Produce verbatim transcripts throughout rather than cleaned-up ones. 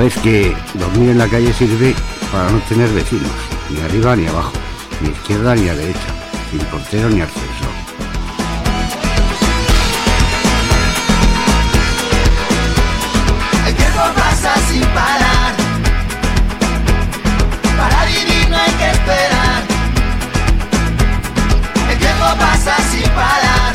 Sabes que dormir en la calle sirve para no tener vecinos, ni arriba ni abajo, ni izquierda ni a derecha, sin portero ni ascensor. El tiempo pasa sin parar, para vivir no hay que esperar. El tiempo pasa sin parar,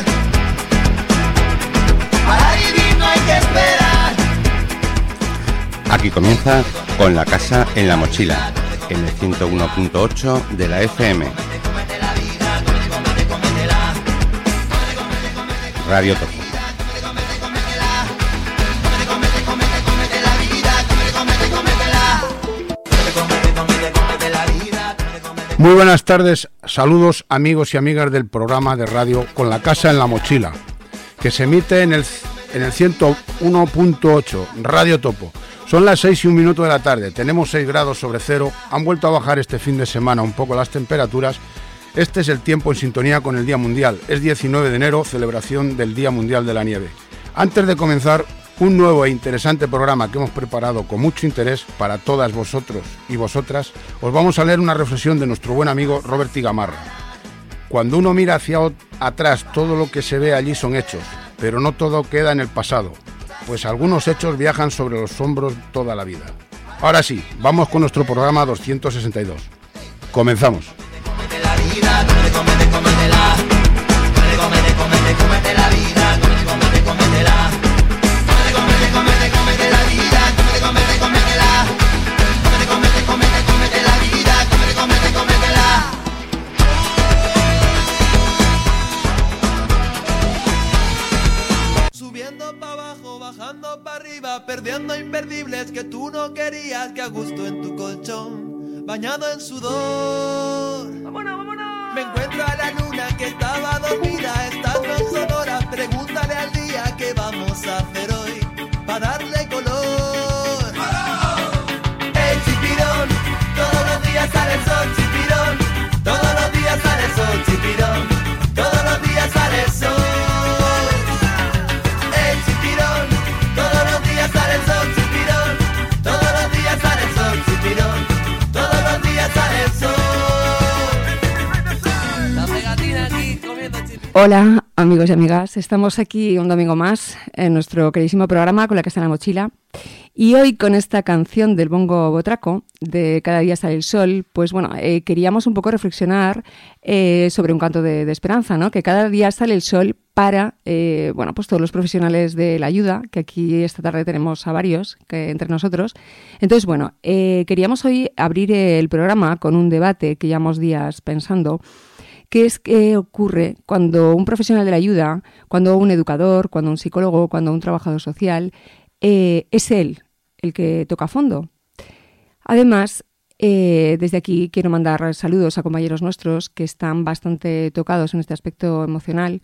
para vivir no hay que esperar. Aquí comienza Con la Casa en la Mochila, en el ciento uno punto ocho de la F M. Radio Topo. Muy buenas tardes, saludos amigos y amigas del programa de radio Con la Casa en la Mochila, que se emite en el, en el ciento uno punto ocho, Radio Topo. Son las seis y un minuto de la tarde, tenemos seis grados sobre cero, han vuelto a bajar este fin de semana un poco las temperaturas. Este es el tiempo en sintonía con el Día Mundial, es diecinueve de enero, celebración del Día Mundial de la Nieve. Antes de comenzar, un nuevo e interesante programa que hemos preparado con mucho interés para todas vosotros y vosotras, os vamos a leer una reflexión de nuestro buen amigo Robert Gamarra. Cuando uno mira hacia atrás, todo lo que se ve allí son hechos, pero no todo queda en el pasado, pues algunos hechos viajan sobre los hombros toda la vida. Ahora sí, vamos con nuestro programa doscientos sesenta y dos. Comenzamos. Perdiendo imperdibles que tú no querías, que a gusto en tu colchón, bañado en sudor. ¡Vámonos, vámonos! Me encuentro a la luna que estaba dormida, estás no sonora, pregúntale al día qué vamos a hacer hoy, para darle color. ¡Vámonos! ¡Ey, chipirón! Todos los días sale el sol, chipirón. Todos los días sale el sol, chipirón. Todos los días sale el sol. Sale el sol, chipirón. Todos los días sale el sol, chipirón. Todos los días sale el sol. La pegatina aquí comiendo chipirón. Hola amigos y amigas, estamos aquí un domingo más en nuestro queridísimo programa Con la Casa en la Mochila. Y hoy con esta canción del Bongo Botraco, de Cada día sale el sol, pues bueno, eh, queríamos un poco reflexionar eh, sobre un canto de, de esperanza, ¿no? Que cada día sale el sol para, eh, bueno, pues todos los profesionales de la ayuda, que aquí esta tarde tenemos a varios que, entre nosotros. Entonces, bueno, eh, queríamos hoy abrir el programa con un debate que llevamos días pensando, ¿qué es qué ocurre cuando un profesional de la ayuda, cuando un educador, cuando un psicólogo, cuando un trabajador social, eh, es él el que toca a fondo? Además, eh, desde aquí quiero mandar saludos a compañeros nuestros que están bastante tocados en este aspecto emocional,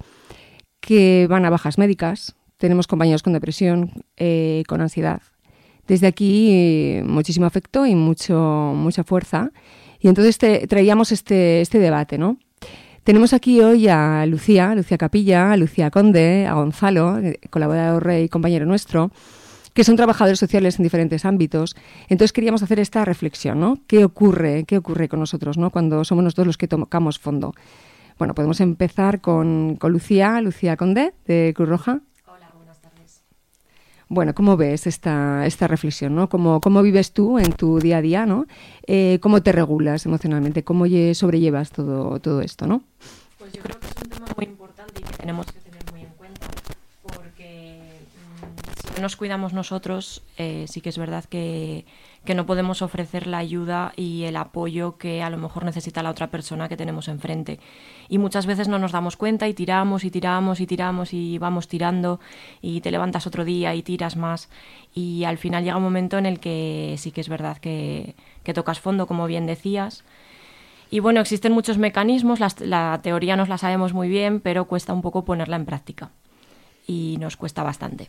que van a bajas médicas. Tenemos compañeros con depresión, eh, con ansiedad. Desde aquí, eh, muchísimo afecto y mucho, mucha fuerza. Y entonces te, traíamos este, este debate, ¿no? Tenemos aquí hoy a Lucía, Lucía Capilla, a Lucía Conde, a Gonzalo, colaborador y compañero nuestro, que son trabajadores sociales en diferentes ámbitos. Entonces queríamos hacer esta reflexión, ¿no? ¿Qué ocurre, qué ocurre con nosotros, ¿no? Cuando somos nosotros los que tocamos fondo? Bueno, podemos empezar con, con Lucía, Lucía Conde, de Cruz Roja. Hola, buenas tardes. Bueno, ¿cómo ves esta, esta reflexión, ¿no? ¿Cómo, cómo vives tú en tu día a día, ¿no? Eh, ¿Cómo te regulas emocionalmente? ¿Cómo lle- sobrellevas todo, todo esto, ¿no? Pues yo creo que es un tema muy importante y que tenemos que tener muy en cuenta, porque mmm, si no nos cuidamos nosotros, eh, sí que es verdad que, que no podemos ofrecer la ayuda y el apoyo que a lo mejor necesita la otra persona que tenemos enfrente. Y muchas veces no nos damos cuenta y tiramos y tiramos y tiramos y vamos tirando y te levantas otro día y tiras más. Y al final llega un momento en el que sí que es verdad que, que tocas fondo, como bien decías. Y bueno, existen muchos mecanismos, la, la teoría nos la sabemos muy bien, pero cuesta un poco ponerla en práctica. Y nos cuesta bastante.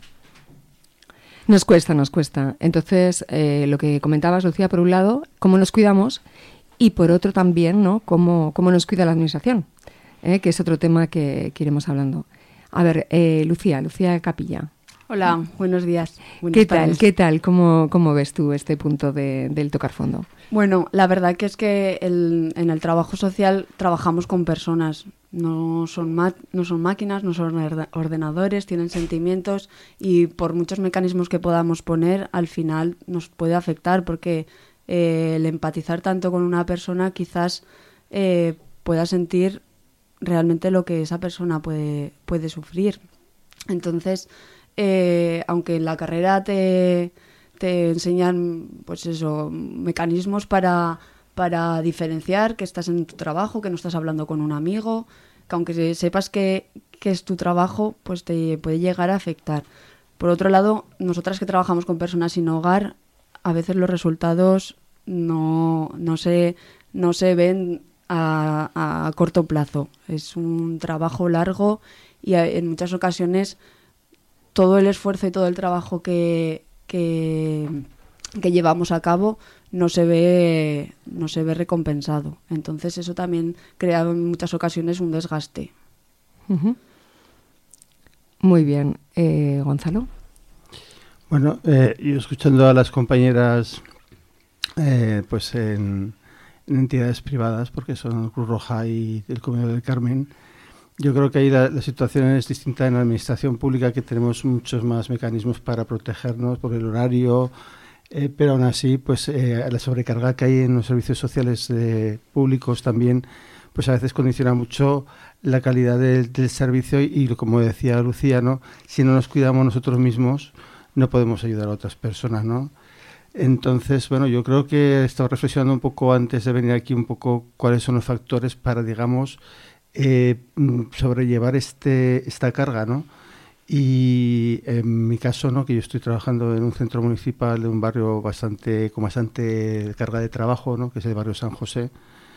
Nos cuesta, nos cuesta. Entonces, eh, lo que comentabas, Lucía, por un lado, cómo nos cuidamos, y por otro también, ¿no? Cómo, cómo nos cuida la administración, ¿eh? Que es otro tema que, que iremos hablando. A ver, eh, Lucía, Lucía Capilla. Hola, buenos días. ¿Qué tal? Tardes. ¿Qué tal? ¿Cómo, cómo ves tú este punto de, del tocar fondo? Bueno, la verdad que es que el, en el trabajo social trabajamos con personas. No son, ma- no son máquinas, no son ordenadores, tienen sentimientos y por muchos mecanismos que podamos poner, al final nos puede afectar porque eh, el empatizar tanto con una persona quizás eh, pueda sentir realmente lo que esa persona puede, puede sufrir. Entonces, eh, aunque en la carrera te, te enseñan pues eso, mecanismos para, para diferenciar que estás en tu trabajo, que no estás hablando con un amigo, que aunque sepas que, que es tu trabajo, pues te puede llegar a afectar. Por otro lado, nosotras que trabajamos con personas sin hogar, a veces los resultados no, no, se, no se ven a, a corto plazo. Es un trabajo largo y en muchas ocasiones todo el esfuerzo y todo el trabajo que, que, que llevamos a cabo no se ve no se ve recompensado. Entonces eso también crea en muchas ocasiones un desgaste. Uh-huh. Muy bien. Eh, Gonzalo. Bueno, eh, yo escuchando a las compañeras eh, pues en, en entidades privadas, porque son Cruz Roja y el Comedor del Carmen, yo creo que ahí la, la situación es distinta en la administración pública, que tenemos muchos más mecanismos para protegernos por el horario, eh, pero aún así, pues eh, la sobrecarga que hay en los servicios sociales eh, públicos también, pues a veces condiciona mucho la calidad del, del servicio y, y, como decía Lucía, ¿no? Si no nos cuidamos nosotros mismos, no podemos ayudar a otras personas, ¿no? Entonces, bueno, yo creo que he estado reflexionando un poco antes de venir aquí un poco cuáles son los factores para, digamos, Eh, sobrellevar este esta carga, ¿no? Y en mi caso, ¿no? Que yo estoy trabajando en un centro municipal de un barrio bastante con bastante carga de trabajo, ¿no? Que es el barrio San José.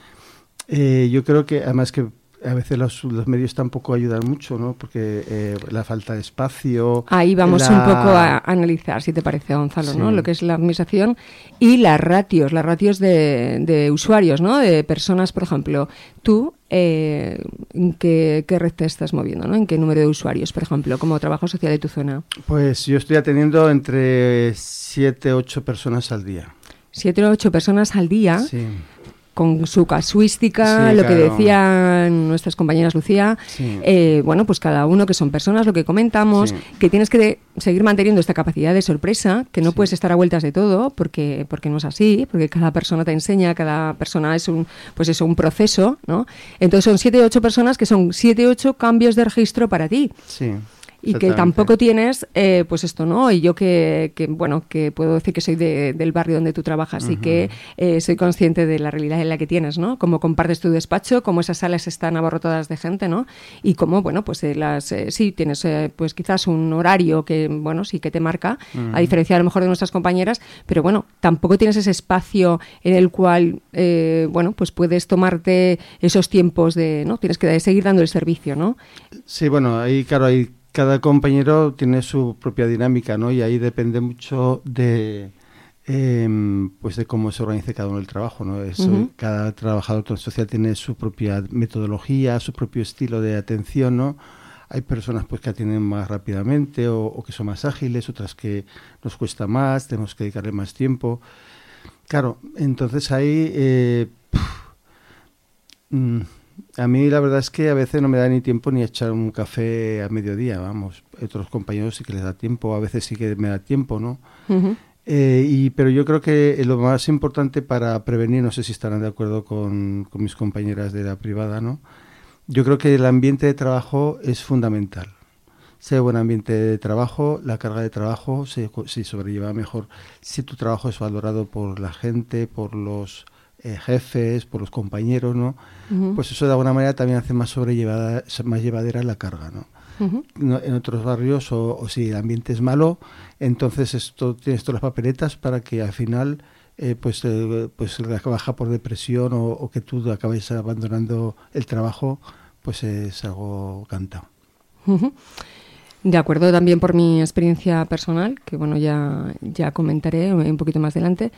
Eh, yo creo que además que a veces los, los medios tampoco ayudan mucho, ¿no? Porque eh, la falta de espacio... Ahí vamos la... un poco a analizar, si te parece, Gonzalo, sí. ¿no? Lo que es la administración y las ratios, las ratios de, de usuarios, ¿no? De personas, por ejemplo, tú, eh, ¿en qué, qué red te estás moviendo, ¿no? ¿En qué número de usuarios, por ejemplo, como trabajo social de tu zona? Pues yo estoy atendiendo entre siete, ocho personas al día. Siete o ocho personas al día. Sí. Con su casuística, sí, lo claro. que decían nuestras compañeras Lucía, sí. eh, bueno, pues cada uno que son personas, lo que comentamos, sí. que tienes que de, seguir manteniendo esta capacidad de sorpresa, que no sí. puedes estar a vueltas de todo, porque porque no es así, porque cada persona te enseña, cada persona es un pues eso, un proceso, ¿no? Entonces son siete o ocho personas que son siete o ocho cambios de registro para ti. Sí. Y que tampoco tienes, eh, pues esto, ¿no? Y yo que, que, bueno, que puedo decir que soy de, del barrio donde tú trabajas uh-huh. y que eh, soy consciente de la realidad en la que tienes, ¿no? Cómo compartes tu despacho, cómo esas salas están abarrotadas de gente, ¿no? Y cómo, bueno, pues eh, las eh, sí, tienes eh, pues quizás un horario que, bueno, sí que te marca, uh-huh. a diferencia a lo mejor de nuestras compañeras, pero bueno, tampoco tienes ese espacio en el cual, eh, bueno, pues puedes tomarte esos tiempos de, ¿no? Tienes que seguir dando el servicio, ¿no? Sí, bueno, ahí, claro, ahí cada compañero tiene su propia dinámica, ¿no? Y ahí depende mucho de eh, pues de cómo se organice cada uno el trabajo, ¿no? Eso, uh-huh. Cada trabajador social tiene su propia metodología, su propio estilo de atención, ¿no? Hay personas pues que atienden más rápidamente o, o que son más ágiles, otras que nos cuesta más, tenemos que dedicarle más tiempo. Claro, entonces ahí... Eh, mmm, a mí la verdad es que a veces no me da ni tiempo ni echar un café a mediodía, vamos. Otros compañeros sí que les da tiempo, a veces sí que me da tiempo, ¿no? Uh-huh. Eh, y, pero yo creo que lo más importante para prevenir, no sé si estarán de acuerdo con, con mis compañeras de la privada, ¿no? Yo creo que el ambiente de trabajo es fundamental. Si hay buen ambiente de trabajo, la carga de trabajo se, se sobrelleva mejor. Si tu trabajo es valorado por la gente, por los... Eh, jefes, por los compañeros, ¿no? Uh-huh. Pues eso de alguna manera también hace más sobrellevada, más llevadera la carga, ¿no? Uh-huh. No, en otros barrios, o, o si el ambiente es malo, entonces esto tienes todas las papeletas para que al final eh, pues, eh, pues baja por depresión o, o que tú acabes abandonando el trabajo, pues es algo cantado. Uh-huh. De acuerdo, también por mi experiencia personal, que bueno, ya, ya comentaré un poquito más adelante.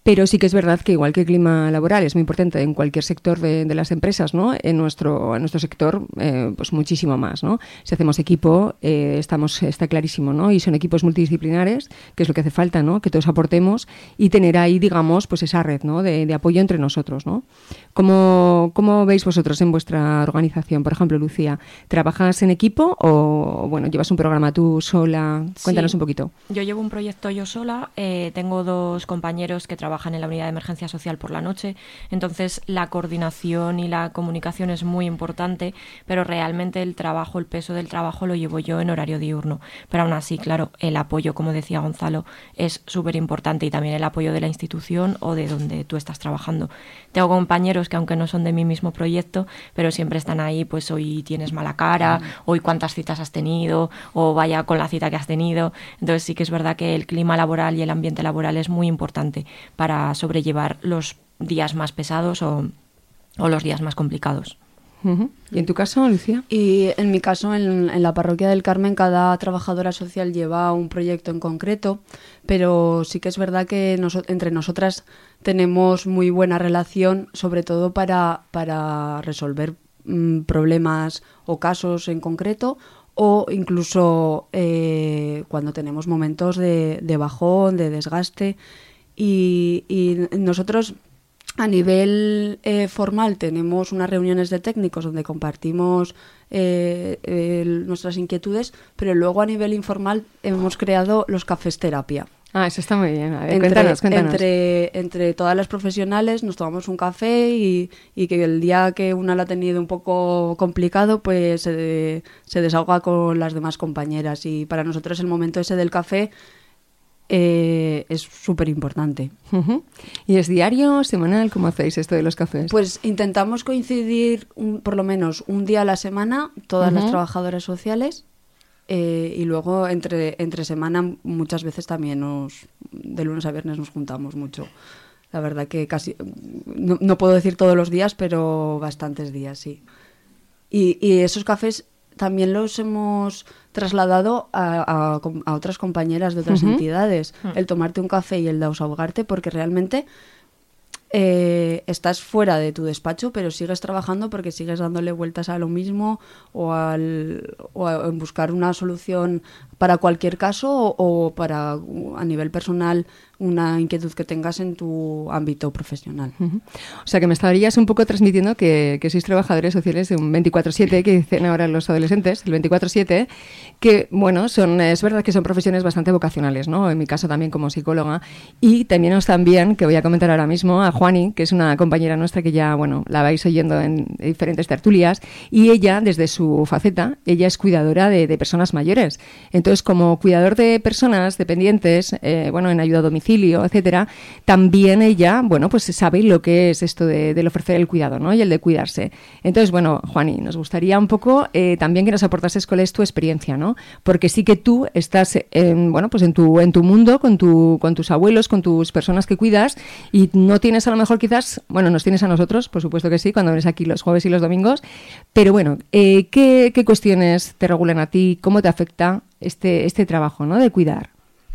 Pero sí que es verdad que igual que el clima laboral es muy importante en cualquier sector de, de las empresas, ¿no? En nuestro, en nuestro sector, eh, pues muchísimo más, ¿no? Si hacemos equipo, eh, estamos, está clarísimo, ¿no? Y son equipos multidisciplinares, que es lo que hace falta, ¿no? Que todos aportemos y tener ahí, digamos, pues esa red, ¿no? De, de apoyo entre nosotros, ¿no? ¿Cómo, ¿Cómo veis vosotros en vuestra organización? Por ejemplo, Lucía, ¿trabajas en equipo o, bueno, llevas un programa tú sola? Cuéntanos Sí, un poquito. Yo llevo un proyecto yo sola, eh, tengo dos compañeros que trabajan en la unidad de emergencia social por la noche, entonces la coordinación y la comunicación es muy importante, pero realmente el trabajo, el peso del trabajo lo llevo yo en horario diurno. Pero aún así, claro, el apoyo, como decía Gonzalo, es súper importante y también el apoyo de la institución o de donde tú estás trabajando. Tengo compañeros que aunque no son de mi mismo proyecto, pero siempre están ahí, pues hoy tienes mala cara, hoy cuántas citas has tenido, o vaya con la cita que has tenido. Entonces sí que es verdad que el clima laboral y el ambiente laboral es muy importante para sobrellevar los días más pesados o, o los días más complicados. Uh-huh. ¿Y en tu caso, Lucía? Y en mi caso, en, en la parroquia del Carmen, cada trabajadora social lleva un proyecto en concreto, pero sí que es verdad que nos, entre nosotras tenemos muy buena relación, sobre todo para, para resolver mmm, problemas o casos en concreto, o incluso eh, cuando tenemos momentos de, de bajón, de desgaste. Y, y nosotros a nivel eh, formal tenemos unas reuniones de técnicos donde compartimos eh, eh, nuestras inquietudes, pero luego a nivel informal hemos creado los cafés terapia. Ah, eso está muy bien. A ver, entre, cuéntanos, cuéntanos. Entre, entre todas las profesionales nos tomamos un café y, y que el día que una lo ha tenido un poco complicado, pues eh, se desahoga con las demás compañeras. Y para nosotros el momento ese del café eh, es súper importante. Uh-huh. ¿Y es diario, semanal? ¿Cómo hacéis esto de los cafés? Pues intentamos coincidir un, por lo menos un día a la semana, todas uh-huh. las trabajadoras sociales. Eh, y luego entre, entre semana muchas veces también nos, de lunes a viernes nos juntamos mucho. La verdad que casi, no, no puedo decir todos los días, pero bastantes días, sí. Y, y esos cafés también los hemos trasladado a, a, a otras compañeras de otras uh-huh. entidades. Uh-huh. El tomarte un café y el desahogarte, porque realmente eh, estás fuera de tu despacho, pero sigues trabajando porque sigues dándole vueltas a lo mismo o, al, o a en buscar una solución para cualquier caso o, o para a nivel personal una inquietud que tengas en tu ámbito profesional. Uh-huh. O sea, que me estarías un poco transmitiendo que, que sois trabajadores sociales de un veinticuatro siete, que dicen ahora los adolescentes, el veinticuatro siete, que, bueno, son es verdad que son profesiones bastante vocacionales, ¿no? En mi caso también como psicóloga. Y también os también, que voy a comentar ahora mismo, a Juani, que es una compañera nuestra que ya, bueno, la vais oyendo en diferentes tertulias, y ella, desde su faceta, ella es cuidadora de, de personas mayores. Entonces, como cuidador de personas dependientes, eh, bueno, en ayuda a domicilio, etcétera, también ella, bueno, pues sabe lo que es esto de, del ofrecer el cuidado, ¿no? Y el de cuidarse. Entonces, bueno, Juani, nos gustaría un poco eh, también que nos aportases cuál es tu experiencia, ¿no? Porque sí que tú estás, en, bueno, pues en tu en tu mundo, con tu con tus abuelos, con tus personas que cuidas, y no tienes a lo mejor quizás, bueno, nos tienes a nosotros, por supuesto que sí, cuando vienes aquí los jueves y los domingos, pero bueno, eh, ¿qué, qué cuestiones te regulan a ti? ¿Cómo te afecta este este trabajo, ¿no? De cuidar.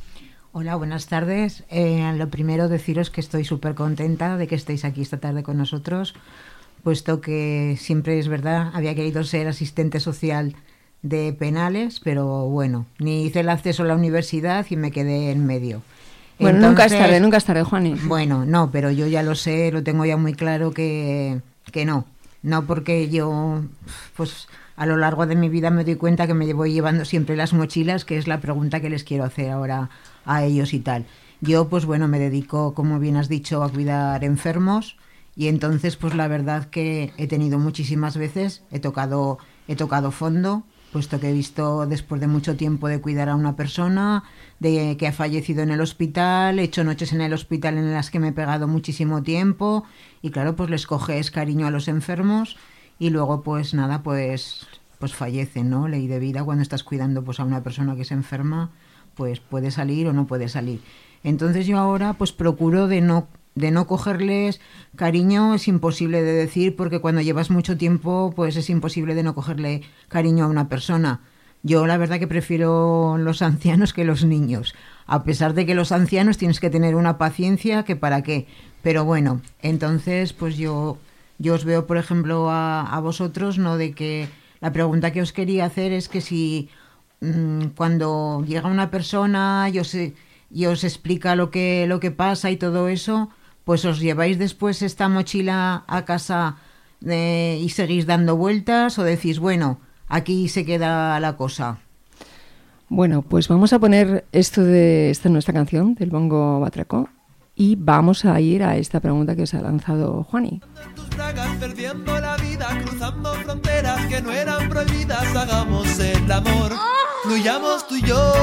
Hola, buenas tardes. Eh, lo primero, deciros que estoy súper contenta de que estéis aquí esta tarde con nosotros, puesto que siempre es verdad, había querido ser asistente social de penales, pero bueno, ni hice el acceso a la universidad y me quedé en medio. Bueno, Entonces, nunca es tarde, nunca es tarde, Juani. Bueno, no, pero yo ya lo sé, lo tengo ya muy claro que, que no. No porque yo, pues a lo largo de mi vida me doy cuenta que me voy llevando siempre las mochilas, que es la pregunta que les quiero hacer ahora a ellos y tal. Yo, pues bueno, me dedico, como bien has dicho, a cuidar enfermos y entonces, pues la verdad que he tenido muchísimas veces, he tocado, he tocado fondo, puesto que he visto después de mucho tiempo de cuidar a una persona, de que ha fallecido en el hospital, he hecho noches en el hospital en las que me he pegado muchísimo tiempo y claro, pues les coges cariño a los enfermos y luego pues nada, pues, pues fallecen, ¿no? Ley de vida, cuando estás cuidando pues a una persona que se enferma, pues puede salir o no puede salir. Entonces yo ahora pues procuro de no de no cogerles cariño, es imposible de decir porque cuando llevas mucho tiempo pues es imposible de no cogerle cariño a una persona. Yo la verdad que prefiero los ancianos que los niños. a pesar de que los ancianos tienes que tener una paciencia que para qué. Pero bueno, entonces pues yo, yo os veo, por ejemplo, a, a vosotros, ¿no? De que la pregunta que os quería hacer es que si mmm, cuando llega una persona y os, y os explica lo que, lo que pasa y todo eso, pues os lleváis después esta mochila a casa eh, y seguís dando vueltas, o decís, bueno, aquí se queda la cosa. Bueno, pues vamos a poner esto de esta nuestra canción del Bongo Batraco y vamos a ir a esta pregunta que os ha lanzado Juani. Perdiendo la vida, cruzando fronteras que no eran prohibidas, hagamos el amor, fluyamos tú y yo.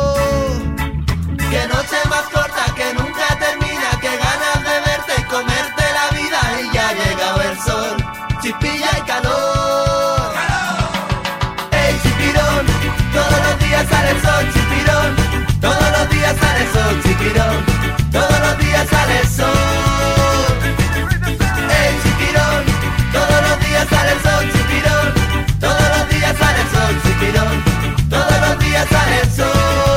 Que noche más corta, que nunca termina, que ganas de verte y comerte la vida, y ya ha llegado el sol, chispilla y calor. Ey, chipirón, todos los días sale el sol, chipirón, todos los días sale el sol, chipirón, todos los días sale el sol. Ey, chipirón, todos los días sale el sol, chipirón, todos los días sale el sol, chipirón, todos los días sale el sol.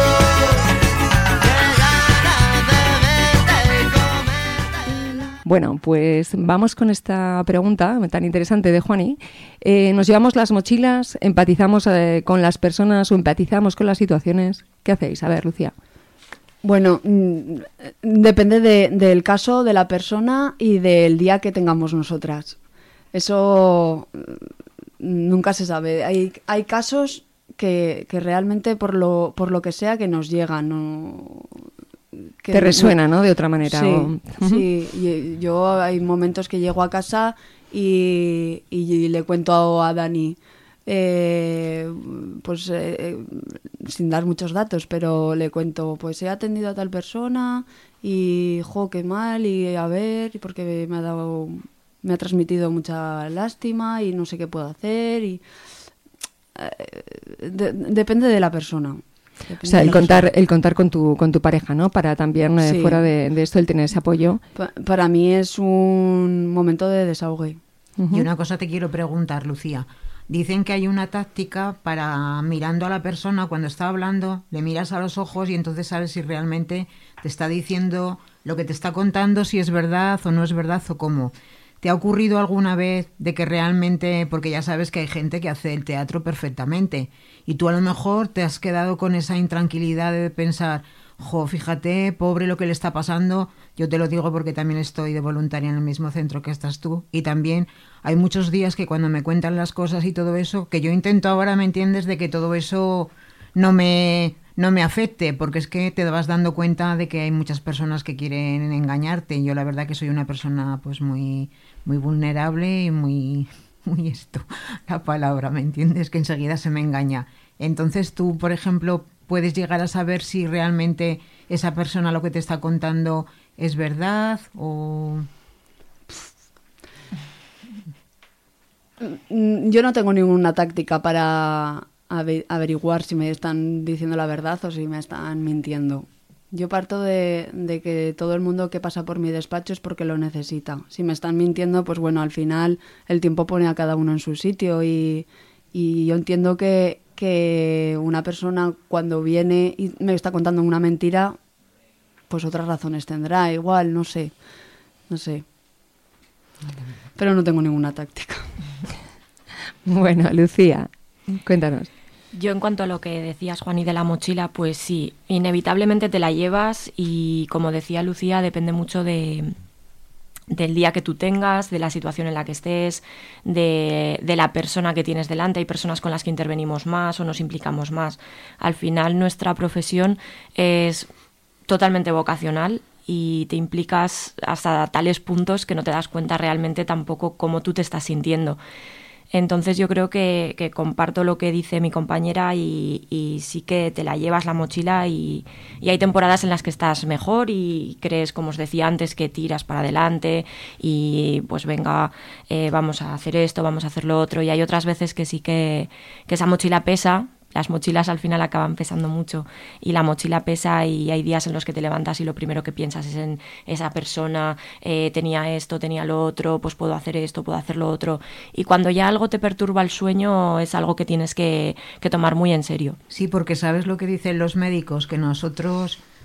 Bueno, pues vamos con esta pregunta tan interesante de Juani. Eh, ¿Nos llevamos las mochilas? ¿Empatizamos eh, con las personas o empatizamos con las situaciones? ¿Qué hacéis? A ver, Lucía. Bueno, mmm, depende de, del caso, de la persona y del día que tengamos nosotras. Eso nunca se sabe. Hay, hay casos que, que realmente por lo, por lo que sea que nos llegan, no... Que te resuena, ¿no? De otra manera. Sí, o... sí. Y yo hay momentos que llego a casa y, y le cuento a Dani, eh, pues eh, sin dar muchos datos, pero le cuento, pues he atendido a tal persona y, jo, qué mal, y a ver, porque me ha dado, me ha transmitido mucha lástima y no sé qué puedo hacer. Y eh, de, depende de la persona. Depende, o sea, el contar, el contar con tu con tu pareja, ¿no? Para también, eh, sí. fuera de, de esto, el tener ese apoyo. Pa- para mí es un momento de desahogue. Uh-huh. Y una cosa te quiero preguntar, Lucía. Dicen que hay una táctica para, mirando a la persona, cuando está hablando, le miras a los ojos y entonces sabes si realmente te está diciendo lo que te está contando, si es verdad o no es verdad o cómo. ¿Te ha ocurrido alguna vez de que realmente, porque ya sabes que hay gente que hace el teatro perfectamente, y tú a lo mejor te has quedado con esa intranquilidad de pensar, jo, fíjate, pobre lo que le está pasando? Yo te lo digo porque también estoy de voluntaria en el mismo centro que estás tú, y también hay muchos días que cuando me cuentan las cosas y todo eso, que yo intento ahora, ¿me entiendes?, de que todo eso no me... no me afecte, porque es que te vas dando cuenta de que hay muchas personas que quieren engañarte. Yo la verdad que soy una persona pues muy muy vulnerable y muy muy esto, la palabra, ¿me entiendes? Que enseguida se me engaña. Entonces tú, por ejemplo, puedes llegar a saber si realmente esa persona lo que te está contando es verdad o... Yo no tengo ninguna táctica para averiguar si me están diciendo la verdad o si me están mintiendo. Yo parto de, de que todo el mundo que pasa por mi despacho es porque lo necesita. Si me están mintiendo, pues bueno, al final el tiempo pone a cada uno en su sitio, y, y yo entiendo que, que una persona cuando viene y me está contando una mentira, pues otras razones tendrá, igual, no sé, no sé. Pero no tengo ninguna táctica. Bueno, Lucía, cuéntanos. Yo, en cuanto a lo que decías, Juan, y de la mochila, pues sí, inevitablemente te la llevas, y como decía Lucía, depende mucho de, del día que tú tengas, de la situación en la que estés, de, de la persona que tienes delante. Hay personas con las que intervenimos más o nos implicamos más. Al final, nuestra profesión es totalmente vocacional y te implicas hasta tales puntos que no te das cuenta realmente tampoco cómo tú te estás sintiendo. Entonces yo creo que, que comparto lo que dice mi compañera, y, y sí que te la llevas la mochila, y, y hay temporadas en las que estás mejor y crees, como os decía antes, que tiras para adelante y pues venga, eh, vamos a hacer esto, vamos a hacer lo otro, y hay otras veces que sí que, que esa mochila pesa. Las mochilas al final acaban pesando mucho, y la mochila pesa, y hay días en los que te levantas y lo primero que piensas es en esa persona, eh, tenía esto, tenía lo otro, pues puedo hacer esto, puedo hacer lo otro. Y cuando ya algo te perturba el sueño, es algo que tienes que, que tomar muy en serio. Sí, porque sabes lo que dicen los médicos, que nosotros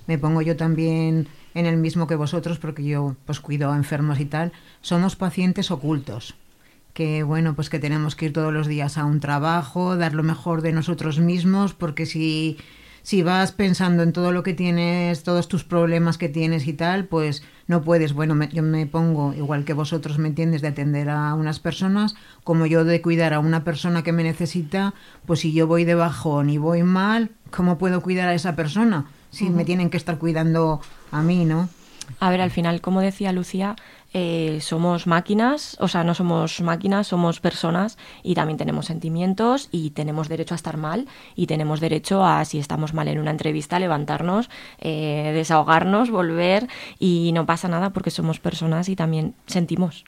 me pongo yo también en el mismo que vosotros, porque yo pues cuido a enfermos y tal, somos pacientes ocultos. Que bueno, pues que tenemos que ir todos los días a un trabajo, dar lo mejor de nosotros mismos, porque si, si vas pensando en todo lo que tienes, todos tus problemas que tienes y tal, pues no puedes. Bueno, me, yo me pongo, igual que vosotros, ¿me entiendes?, de atender a unas personas, como yo de cuidar a una persona que me necesita, pues si yo voy de bajón y voy mal, ¿cómo puedo cuidar a esa persona? Si uh-huh. me tienen que estar cuidando a mí, ¿no? A ver, al final, como decía Lucía, eh, somos máquinas, o sea, no somos máquinas, somos personas y también tenemos sentimientos y tenemos derecho a estar mal y tenemos derecho a, si estamos mal en una entrevista, levantarnos, eh, desahogarnos, volver y no pasa nada porque somos personas y también sentimos.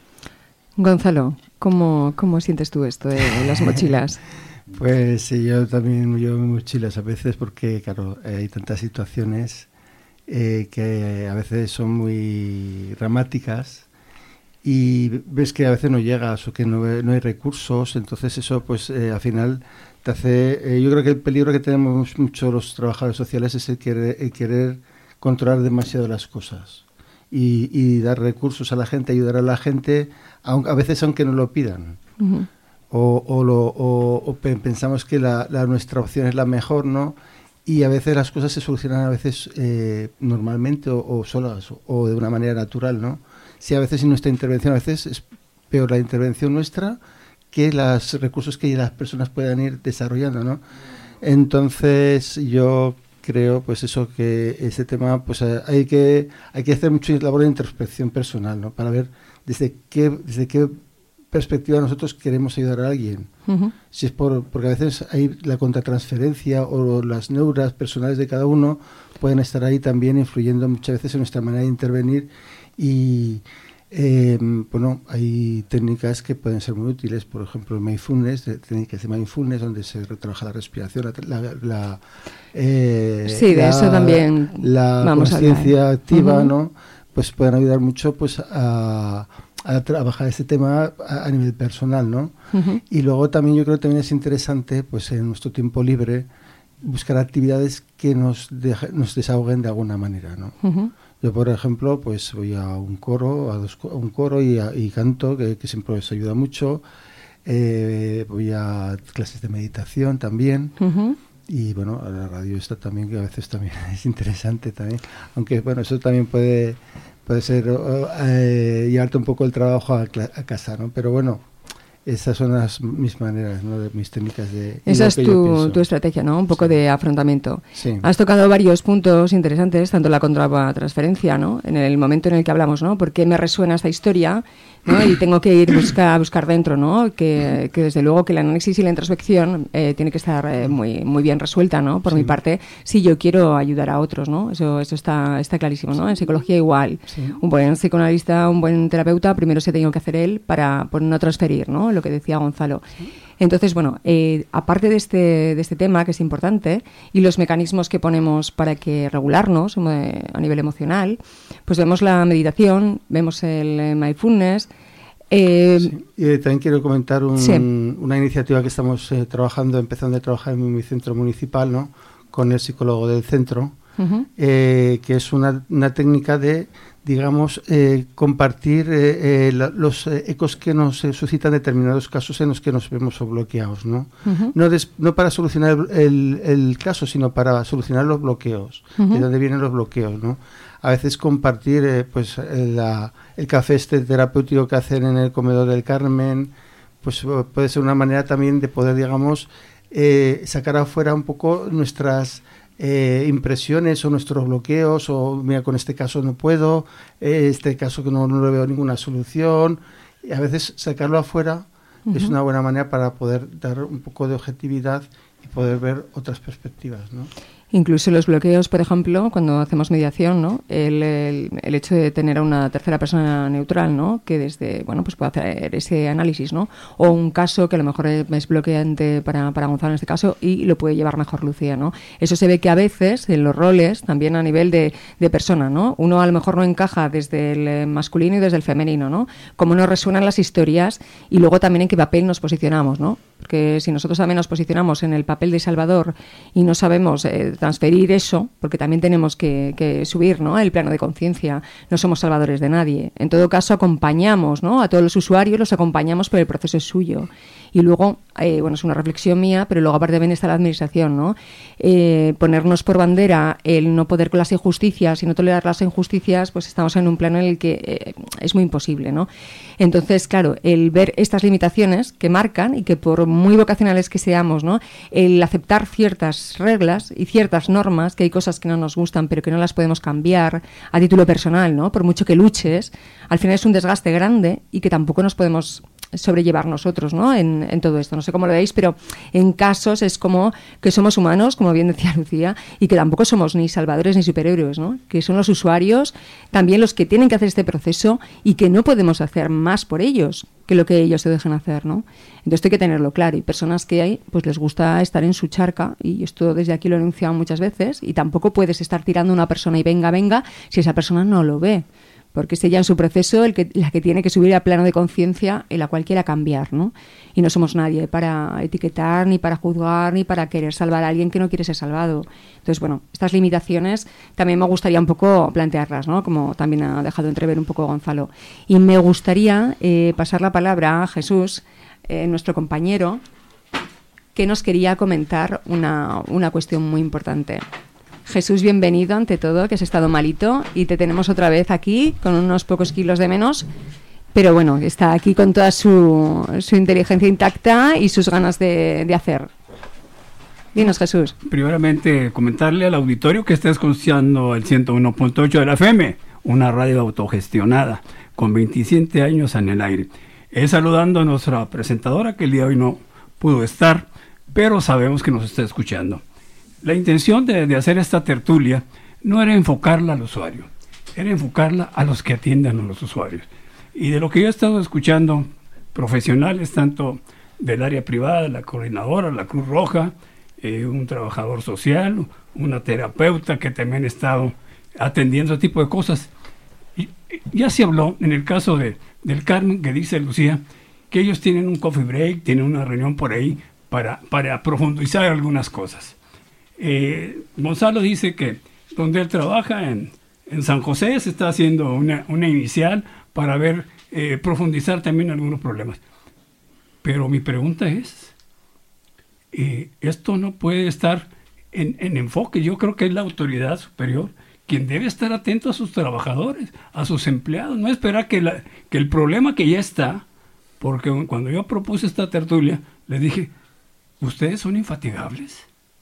Gonzalo, ¿cómo, cómo sientes tú esto de las mochilas? Pues sí, yo también llevo mochilas a veces porque, claro, hay tantas situaciones Eh, que a veces son muy dramáticas y ves que a veces no llegas o que no, no hay recursos, entonces eso pues eh, al final te hace... Eh, yo creo que el peligro que tenemos mucho los trabajadores sociales es el querer, el querer controlar demasiado las cosas y, y dar recursos a la gente, ayudar a la gente, aunque, a veces aunque no lo pidan. Uh-huh. o, o, lo, o, o pensamos que la, la, nuestra opción es la mejor, ¿no? Y a veces las cosas se solucionan a veces eh, normalmente o, o solas o, o de una manera natural, ¿no? Sí, a veces sin nuestra intervención, a veces es peor la intervención nuestra que los recursos que las personas puedan ir desarrollando, ¿no? Entonces yo creo pues eso, que ese tema pues hay que hay que hacer mucha labor de introspección personal, ¿no? Para ver desde qué desde qué perspectiva nosotros queremos ayudar a alguien. Uh-huh. Si es por porque a veces hay la contratransferencia o las neuras personales de cada uno pueden estar ahí también influyendo muchas veces en nuestra manera de intervenir y eh, bueno, hay técnicas que pueden ser muy útiles, por ejemplo el mindfulness, técnicas de mindfulness donde se trabaja la respiración, la, la, la eh, sí, de la, eso también la vamos conciencia a activa, uh-huh. ¿no? Pues pueden ayudar mucho pues a a trabajar este tema a, a nivel personal, ¿no? Uh-huh. Y luego también yo creo que también es interesante, pues en nuestro tiempo libre, buscar actividades que nos, deja, nos desahoguen de alguna manera, ¿no? Uh-huh. Yo, por ejemplo, pues voy a un coro, a, dos, a un coro y, a, y canto, que, que siempre os ayuda mucho. Eh, voy a clases de meditación también. Uh-huh. Y bueno, a la radio esta también, que a veces también es interesante también. Aunque bueno, eso también puede... puede ser eh, llevarte un poco el trabajo a, a casa, ¿no? Pero bueno, esas son las, mis maneras, ¿no? De mis técnicas de... Esa es tu, tu estrategia, ¿no? Un poco sí. de afrontamiento. Sí. Has tocado varios puntos interesantes, tanto la contratransferencia, ¿no? En el momento en el que hablamos, ¿no? ¿Por qué me resuena esta historia? ¿No? Y tengo que ir busca, a buscar dentro, ¿no? Que, que desde luego que el análisis y la introspección eh, tiene que estar eh, muy muy bien resuelta, ¿no? Por sí. mi parte, si yo quiero ayudar a otros, ¿no? Eso eso está está clarísimo, ¿no? En psicología igual. Sí. Un buen psicoanalista, un buen terapeuta, primero se ha tenido que hacer él para por no transferir, ¿no? Lo que decía Gonzalo. Sí. Entonces, bueno, eh, aparte de este de este tema que es importante y los mecanismos que ponemos para que regularnos eh, a nivel emocional, pues vemos la meditación, vemos el eh, mindfulness. Eh, sí. Y eh, también quiero comentar un, sí. una iniciativa que estamos eh, trabajando, empezando a trabajar en mi centro municipal, ¿no? Con el psicólogo del centro, uh-huh. eh, que es una, una técnica de, digamos, eh, compartir eh, eh, la, los eh, ecos que nos eh, suscitan determinados casos en los que nos vemos bloqueados, ¿no? Uh-huh. No, des, no para solucionar el, el caso, sino para solucionar los bloqueos, uh-huh. de dónde vienen los bloqueos, ¿no? A veces compartir eh, pues la, el café este terapéutico que hacen en el comedor del Carmen, pues puede ser una manera también de poder, digamos, eh, sacar afuera un poco nuestras eh, impresiones o nuestros bloqueos, o mira, con este caso no puedo, eh, este caso que no, no le veo ninguna solución, y a veces sacarlo afuera uh-huh. es una buena manera para poder dar un poco de objetividad y poder ver otras perspectivas, ¿no? Incluso los bloqueos, por ejemplo, cuando hacemos mediación, ¿no? El, el, el hecho de tener a una tercera persona neutral, ¿no? Que desde, bueno, pues puede hacer ese análisis, ¿no? O un caso que a lo mejor es bloqueante para, para Gonzalo en este caso y lo puede llevar mejor Lucía, ¿no? Eso se ve que a veces en los roles, también a nivel de, de persona, ¿no? Uno a lo mejor no encaja desde el masculino y desde el femenino, ¿no? Cómo nos resuenan las historias y luego también en qué papel nos posicionamos, ¿no? Porque si nosotros también nos posicionamos en el papel de Salvador y no sabemos... Eh, transferir eso, porque también tenemos que, que subir, ¿no?, el plano de conciencia. No somos salvadores de nadie. En todo caso, acompañamos, ¿no?, a todos los usuarios, los acompañamos, pero el proceso es suyo. Y luego, eh, bueno, es una reflexión mía, pero luego aparte también está la administración, ¿no? Eh, ponernos por bandera el no poder con las injusticias y no tolerar las injusticias, pues estamos en un plano en el que eh, es muy imposible, ¿no? Entonces, claro, el ver estas limitaciones que marcan y que por muy vocacionales que seamos, ¿no?, el aceptar ciertas reglas y ciertas normas, que hay cosas que no nos gustan pero que no las podemos cambiar a título personal, ¿no?, por mucho que luches, al final es un desgaste grande y que tampoco nos podemos sobrellevar nosotros, ¿no?, en, en todo esto. No sé cómo lo veis, pero en casos es como que somos humanos, como bien decía Lucía, y que tampoco somos ni salvadores ni superhéroes, ¿no?, que son los usuarios también los que tienen que hacer este proceso y que no podemos hacer más por ellos que lo que ellos se dejan hacer, ¿no? Entonces hay que tenerlo claro. Y personas que hay, pues les gusta estar en su charca, y esto desde aquí lo he anunciado muchas veces, y tampoco puedes estar tirando a una persona y venga, venga, si esa persona no lo ve. Porque es ella en su proceso el que, la que tiene que subir al plano de conciencia en la cual quiera cambiar, ¿no? Y no somos nadie para etiquetar, ni para juzgar, ni para querer salvar a alguien que no quiere ser salvado. Entonces, bueno, estas limitaciones también me gustaría un poco plantearlas, ¿no?, como también ha dejado entrever un poco Gonzalo. Y me gustaría eh, pasar la palabra a Jesús, eh, nuestro compañero, que nos quería comentar una, una cuestión muy importante. Jesús, bienvenido ante todo, que has estado malito y te tenemos otra vez aquí con unos pocos kilos de menos, pero bueno, está aquí con toda su, su inteligencia intacta y sus ganas de, de hacer. Dinos, Jesús. Primeramente, comentarle al auditorio que está escuchando el ciento uno punto ocho de la F M, una radio autogestionada con veintisiete años en el aire. Es saludando a nuestra presentadora, que el día de hoy no pudo estar, pero sabemos que nos está escuchando. La intención de, de hacer esta tertulia no era enfocarla al usuario, era enfocarla a los que atienden a los usuarios. Y de lo que yo he estado escuchando, profesionales tanto del área privada, la coordinadora, la Cruz Roja, eh, un trabajador social, una terapeuta que también ha estado atendiendo ese tipo de cosas. Y, y ya se habló en el caso de, del Carmen, que dice Lucía, que ellos tienen un coffee break, tienen una reunión por ahí para, para profundizar algunas cosas. Eh, Gonzalo dice que donde él trabaja en, en San José se está haciendo una, una inicial para ver, eh, profundizar también algunos problemas. Pero mi pregunta es, eh, esto no puede estar en, en enfoque. Yo creo que es la autoridad superior quien debe estar atento a sus trabajadores, a sus empleados, no esperar que, la, que el problema que ya está, porque cuando yo propuse esta tertulia, les dije, ¿ustedes son infatigables?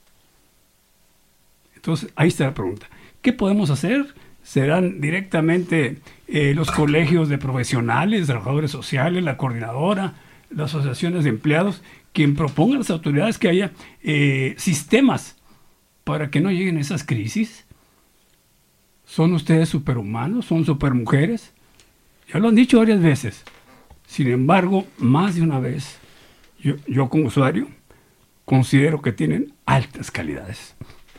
Entonces, ahí está la pregunta. ¿Qué podemos hacer? ¿Serán directamente eh, los colegios de profesionales, trabajadores sociales, la coordinadora, las asociaciones de empleados, quien propongan a las autoridades que haya eh, sistemas para que no lleguen esas crisis? ¿Son ustedes superhumanos? ¿Son supermujeres? Ya lo han dicho varias veces. Sin embargo, más de una vez, yo, yo como usuario, considero que tienen altas calidades.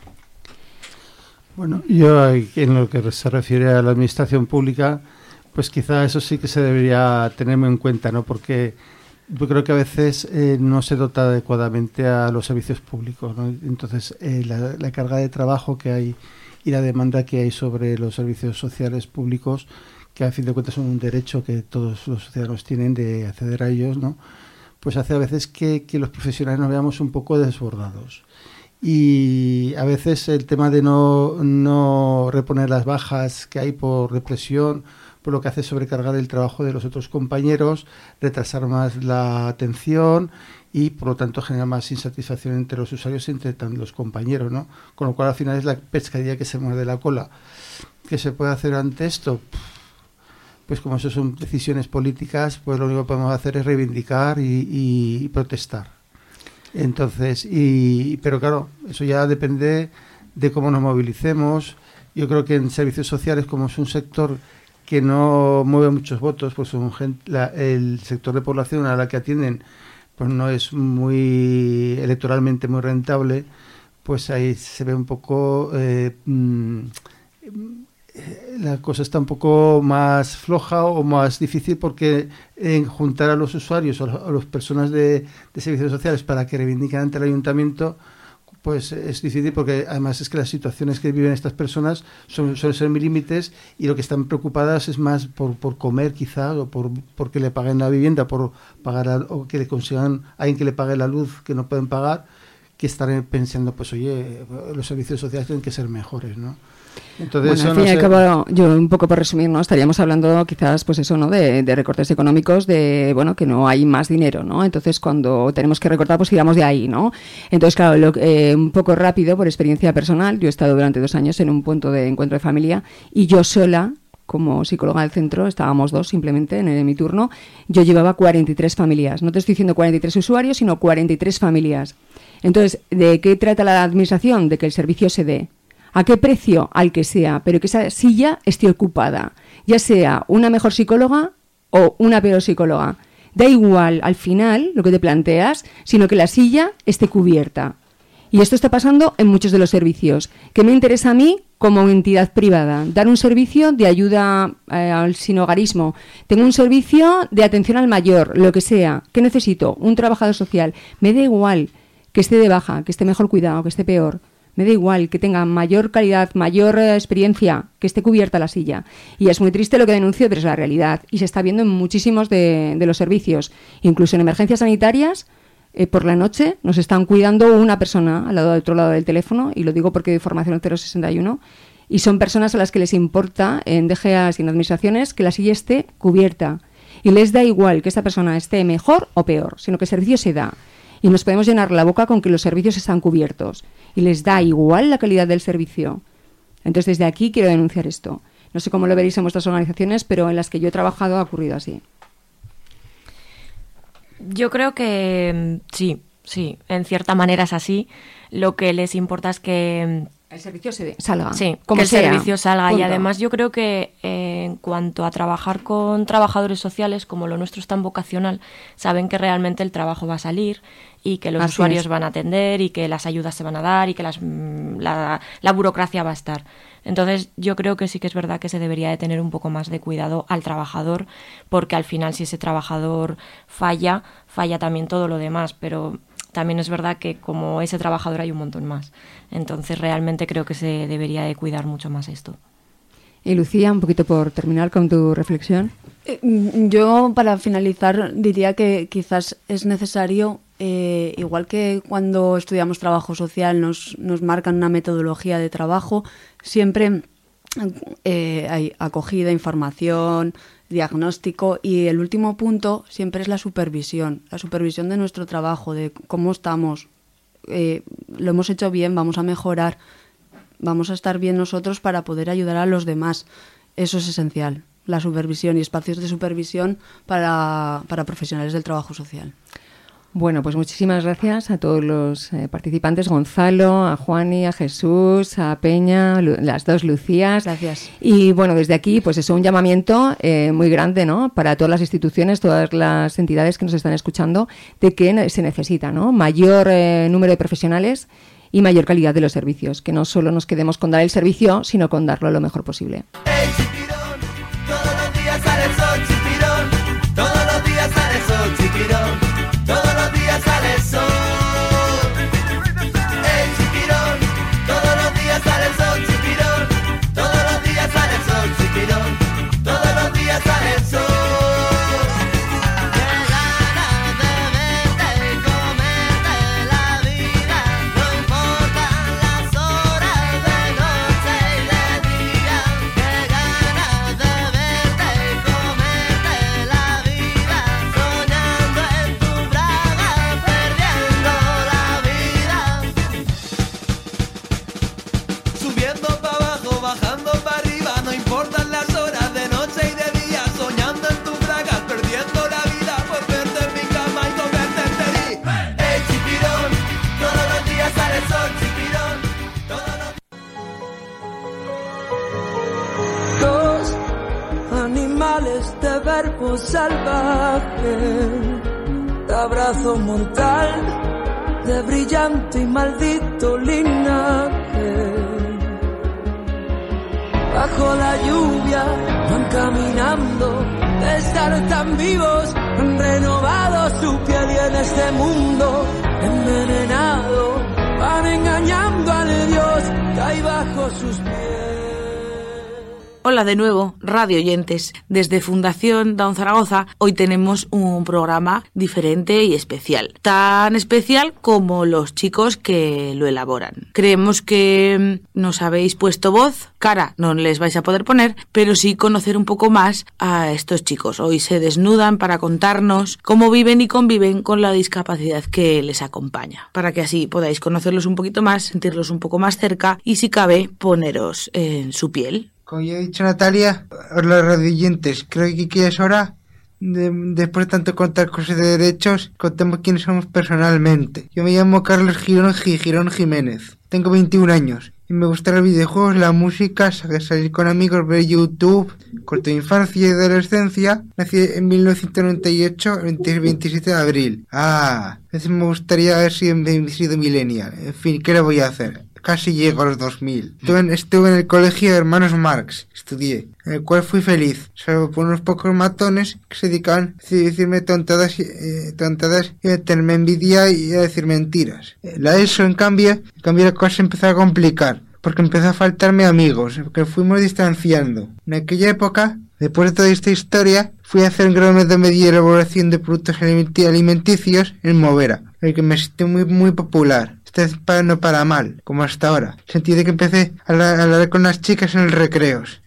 Bueno, yo en lo que se refiere a la administración pública, pues quizá eso sí que se debería tener en cuenta, ¿no? Porque yo creo que a veces eh, no se dota adecuadamente a los servicios públicos, ¿no? Entonces, eh, la, la carga de trabajo que hay y la demanda que hay sobre los servicios sociales públicos, que a fin de cuentas son un derecho que todos los ciudadanos tienen de acceder a ellos, ¿no? Pues hace a veces que, que los profesionales nos veamos un poco desbordados. Y a veces el tema de no, no reponer las bajas que hay por represión, por lo que hace sobrecargar el trabajo de los otros compañeros, retrasar más la atención y por lo tanto generar más insatisfacción entre los usuarios y entre los compañeros, ¿no? Con lo cual al final es la pescadilla que se muerde la cola. ¿Qué se puede hacer ante esto? Pues como eso son decisiones políticas, pues lo único que podemos hacer es reivindicar y, y, y protestar. Entonces, y pero claro, eso ya depende de cómo nos movilicemos. Yo creo que en servicios sociales, como es un sector que no mueve muchos votos, pues son gente, la, el sector de población a la que atienden pues no es muy electoralmente muy rentable, pues ahí se ve un poco eh, mmm, la cosa está un poco más floja o más difícil, porque en juntar a los usuarios o a las personas de, de servicios sociales para que reivindiquen ante el ayuntamiento, pues es difícil porque además es que las situaciones que viven estas personas son, suelen ser muy límites y lo que están preocupadas es más por, por comer quizás o por, por que le paguen la vivienda, por pagar a, o que le consigan a alguien que le pague la luz que no pueden pagar, que estar pensando, pues oye, los servicios sociales tienen que ser mejores, ¿no? Entonces, bueno, eso al fin no y al sé... cabo, yo un poco por resumir, ¿no? Estaríamos hablando quizás, pues eso, ¿no? De, de recortes económicos, de, bueno, que no hay más dinero, ¿no? Entonces, cuando tenemos que recortar, pues tiramos de ahí, ¿no? Entonces, claro, lo, eh, un poco rápido, por experiencia personal, yo he estado durante dos años en un punto de encuentro de familia y yo sola, como psicóloga del centro, estábamos dos simplemente en, en mi turno, yo llevaba cuarenta y tres familias. No te estoy diciendo cuarenta y tres usuarios, sino cuarenta y tres familias. Entonces, ¿de qué trata la administración? De que el servicio se dé. ¿A qué precio? Al que sea, pero que esa silla esté ocupada, ya sea una mejor psicóloga o una peor psicóloga. Da igual al final lo que te planteas, sino que la silla esté cubierta. Y esto está pasando en muchos de los servicios. ¿Qué me interesa a mí como entidad privada? Dar un servicio de ayuda eh, al sinhogarismo. Tengo un servicio de atención al mayor, lo que sea. ¿Qué necesito? Un trabajador social. Me da igual que esté de baja, que esté mejor cuidado, que esté peor. Me da igual que tenga mayor calidad, mayor eh, experiencia, que esté cubierta la silla. Y es muy triste lo que denuncio, pero es la realidad. Y se está viendo en muchísimos de, de los servicios. Incluso en emergencias sanitarias, eh, por la noche, nos están cuidando una persona al lado del otro lado del teléfono, y lo digo porque doy formación en cero sesenta y uno, y son personas a las que les importa en D G As y en administraciones que la silla esté cubierta. Y les da igual que esta persona esté mejor o peor, sino que el servicio se da. Y nos podemos llenar la boca con que los servicios están cubiertos. Y les da igual la calidad del servicio. Entonces, desde aquí quiero denunciar esto. No sé cómo lo veréis en vuestras organizaciones, pero en las que yo he trabajado ha ocurrido así. Yo creo que sí, sí, en cierta manera es así. Lo que les importa es que el servicio se salga. Sí, como que el sea. servicio salga. Punto. Y además yo creo que eh, en cuanto a trabajar con trabajadores sociales, como lo nuestro es tan vocacional, saben que realmente el trabajo va a salir y que los Así usuarios es. van a atender y que las ayudas se van a dar y que las, la, la burocracia va a estar. Entonces yo creo que sí que es verdad que se debería de tener un poco más de cuidado al trabajador, porque al final si ese trabajador falla, falla también todo lo demás, pero también es verdad que como ese trabajador hay un montón más. Entonces realmente creo que se debería de cuidar mucho más esto. Y Lucía, un poquito por terminar con tu reflexión. Eh, Yo, para finalizar, diría que quizás es necesario, eh, igual que cuando estudiamos trabajo social nos, nos marcan una metodología de trabajo, siempre eh, hay acogida, información, diagnóstico, y el último punto siempre es la supervisión, la supervisión de nuestro trabajo, de cómo estamos, eh, lo hemos hecho bien, vamos a mejorar, vamos a estar bien nosotros para poder ayudar a los demás. Eso es esencial, la supervisión y espacios de supervisión para, para profesionales del trabajo social. Bueno, pues muchísimas gracias a todos los eh, participantes, Gonzalo, a Juani, a Jesús, a Peña, Lu- las dos Lucías. Gracias. Y bueno, desde aquí, pues es un llamamiento eh, muy grande, ¿no? Para todas las instituciones, todas las entidades que nos están escuchando, de que se necesita, ¿no? Mayor eh, número de profesionales y mayor calidad de los servicios. Que no solo nos quedemos con dar el servicio, sino con darlo lo mejor posible. Ey, chipirón, todos los días sale el sol, chipirón. Todos los días sale el sol, chipirón. Todos los días sale el sol. Ey, chipirón, todos los días sale el sol, chipirón. Todos los días sale el sol, chipirón. Todos los días sale el sol. Qué ganas de verte y comerte la vida. No importan las horas de noche y de día. Qué ganas de verte y comerte la vida. Soñando en tu braga, perdiendo la vida. Subiendo para abajo, bajando para arriba. No importan las horas de noche y de día. Soñando en tu braga, perdiendo la vida. Por verte en mi cama y comerte feliz. Ey, chipirón, todos los días sale el sol, chipirón. Todos los Dos animales de verbo salvaje, de abrazo mortal, de brillante y maldito linaje. Bajo la lluvia van caminando, de estar tan vivos, han renovado su piel y en este mundo envenenado van engañando. ahí bajo sus pies. Hola de nuevo, radio oyentes. Desde Fundación Down Zaragoza hoy tenemos un programa diferente y especial. Tan especial como los chicos que lo elaboran. Creemos que nos habéis puesto voz, cara no les vais a poder poner, pero sí conocer un poco más a estos chicos. Hoy se desnudan para contarnos cómo viven y conviven con la discapacidad que les acompaña. Para que así podáis conocerlos un poquito más, sentirlos un poco más cerca y si cabe poneros en su piel. Como ya ha dicho Natalia, los radioyentes, creo que ya es hora, de, después de tanto contar cosas de derechos, contemos quiénes somos personalmente. Yo me llamo Carlos Girón Girón Jiménez, tengo veintiún años y me gustan los videojuegos, la música, salir con amigos, ver YouTube. Corto de infancia y adolescencia, nací en mil novecientos noventa y ocho, el veintisiete de abril. Ah, a veces me gustaría haber sido, sido millennial. En fin, ¿qué le voy a hacer? Casi llego a los dos mil. Estuve en, estuve en el colegio de hermanos Marx, estudié, en el cual fui feliz, salvo por unos pocos matones que se dedicaban a decirme tontadas, eh, tontadas y a tenerme envidia y a decir mentiras. La ESO, en cambio, en cambio la cosa empezó a complicar, porque empezó a faltarme amigos, porque fuimos distanciando. En aquella época, después de toda esta historia, fui a hacer un grado de media elaboración de productos alimenticios en Movera, el que me sentí muy, muy popular. Esta vez para, no para mal, como hasta ahora. Sentí de que empecé a hablar, a hablar con las chicas en los recreos.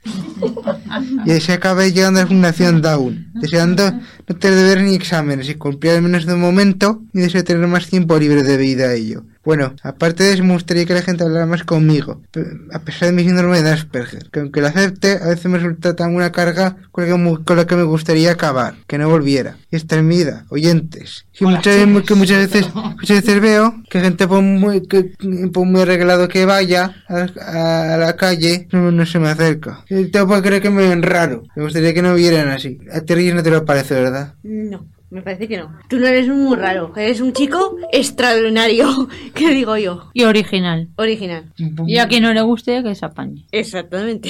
Y así acabé llegando a la Fundación Down, deseando no tener deberes ni exámenes y cumplir al menos de momento y deseo tener más tiempo libre debido a ello. Bueno, aparte de eso me gustaría que la gente hablara más conmigo, a pesar de mi síndrome de Asperger, que aunque lo acepte, a veces me resulta tan una carga con la que, con la que me gustaría acabar, que no volviera. Y esta es mi vida, oyentes. Y muchas, veces, que muchas veces muchas veces veo que gente por muy, que, por muy arreglado que vaya a, a, a la calle, no, no se me acerca. Y todo puede creer que me ven raro. Me gustaría que no vieran así. A ti no te lo parece, ¿verdad? No. Me parece que no. Tú no eres muy raro. Eres un chico extraordinario. ¿Qué digo yo? Y original. Original. Y a quien no le guste, que se apañe. Exactamente.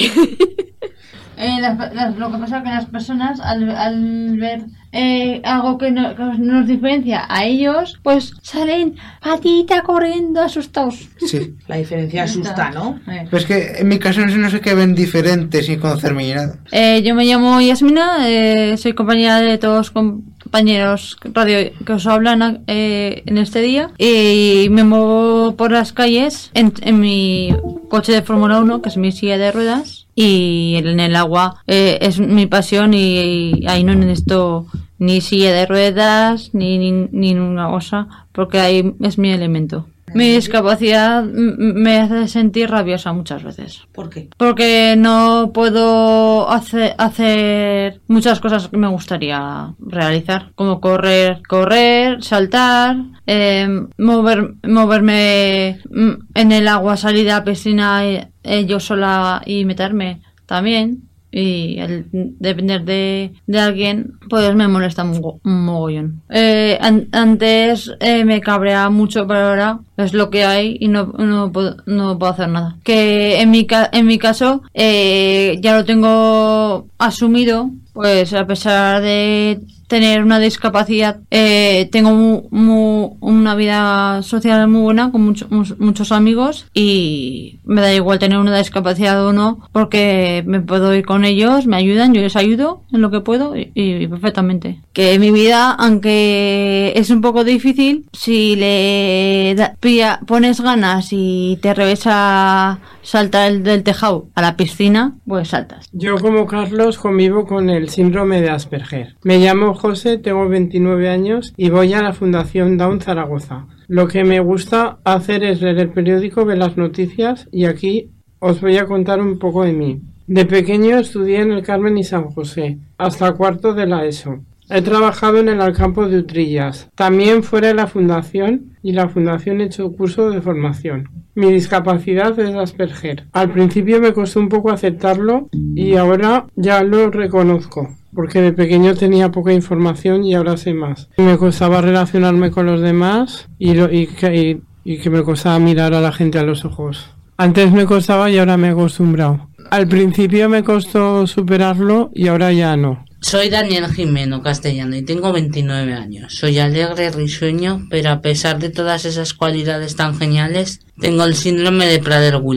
eh, las, las, lo que pasa es que las personas, al, al ver eh, algo que, no, que nos diferencia a ellos, pues salen patita corriendo asustados. Sí. La diferencia asusta, ¿no? Eh. Pues que en mi caso no sé qué ven diferentes sin conocerme ni nada. Eh, yo me llamo Yasmina, eh, soy compañera de todos compañeros radio que os hablan eh, en este día y me muevo por las calles en, en mi coche de Fórmula uno, que es mi silla de ruedas, y en el agua eh, es mi pasión y, y ahí no necesito ni silla de ruedas ni, ni, ni una cosa, porque ahí es mi elemento. Mi discapacidad me hace sentir rabiosa muchas veces. ¿Por qué? Porque no puedo hacer, hacer muchas cosas que me gustaría realizar, como correr, correr, saltar, eh, mover, moverme en el agua, salir a la piscina eh, yo sola y meterme también. Y el depender de, de alguien, pues me molesta un, un mogollón. Eh, an, antes eh, me cabrea mucho, pero ahora es lo que hay y no, no, puedo, no puedo hacer nada. Que en mi, en mi caso eh, ya lo tengo asumido, pues a pesar de tener una discapacidad, eh, tengo mu, mu, una vida social muy buena con mucho, muchos amigos y me da igual tener una discapacidad o no, porque me puedo ir con ellos, me ayudan, yo les ayudo en lo que puedo y, y perfectamente. Que mi vida, aunque es un poco difícil, si le da, pilla, pones ganas y te revesa saltar el, del tejado a la piscina, pues saltas. Yo, como Carlos, convivo con el síndrome de Asperger. Me llamo José, tengo veintinueve años y voy a la Fundación Down Zaragoza. Lo que me gusta hacer es leer el periódico, ver las noticias y aquí os voy a contar un poco de mí. De pequeño estudié en el Carmen y San José, hasta cuarto de la ESO. He trabajado en el Alcampo de Utrillas, también fuera de la fundación, y la fundación he hecho curso de formación. Mi discapacidad es Asperger. Al principio me costó un poco aceptarlo y ahora ya lo reconozco, porque de pequeño tenía poca información y ahora sé más. Me costaba relacionarme con los demás y, lo, y, que, y, y que me costaba mirar a la gente a los ojos. Antes me costaba y ahora me he acostumbrado. Al principio me costó superarlo y ahora ya no. Soy Daniel Jimeno Castellano y tengo veintinueve años. Soy alegre, risueño, pero a pesar de todas esas cualidades tan geniales, tengo el síndrome de Prader-Willi.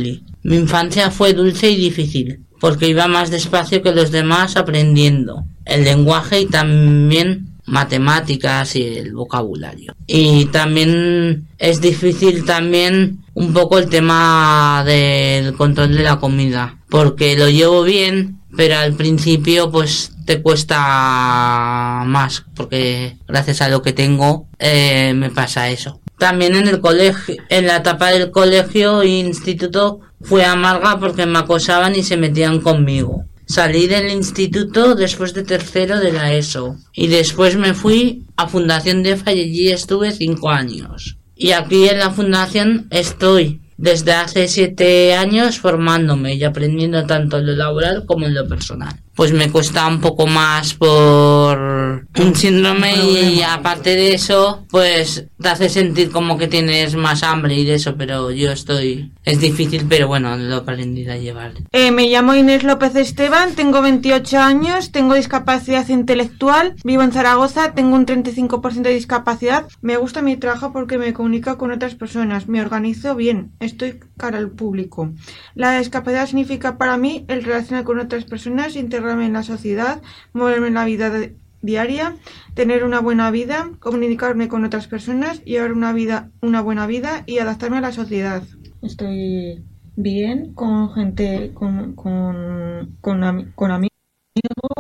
Mi infancia fue dulce y difícil, porque iba más despacio que los demás aprendiendo el lenguaje y también matemáticas y el vocabulario. Y también es difícil también un poco el tema del control de la comida, porque lo llevo bien, pero al principio pues te cuesta más, porque gracias a lo que tengo eh, me pasa eso. También en el colegio, en la etapa del colegio e instituto fue amarga porque me acosaban y se metían conmigo. Salí del instituto después de tercero de la ESO y después me fui a Fundación DEFA y allí estuve cinco años. Y aquí en la fundación estoy desde hace siete años formándome y aprendiendo tanto en lo laboral como en lo personal. Pues me cuesta un poco más por un síndrome y aparte de eso, pues te hace sentir como que tienes más hambre y de eso, pero yo estoy... Es difícil, pero bueno, lo he aprendido a llevar. Eh, me llamo Inés López Esteban, tengo veintiocho años, tengo discapacidad intelectual, vivo en Zaragoza, tengo un treinta y cinco por ciento de discapacidad. Me gusta mi trabajo porque me comunica con otras personas, me organizo bien, estoy cara al público. La discapacidad significa para mí el relacionar con otras personas, integrarme en la sociedad, moverme en la vida de, diaria, tener una buena vida, comunicarme con otras personas, llevar una vida, una buena vida y adaptarme a la sociedad. Estoy bien con gente, con, con, con, ami- con amigos y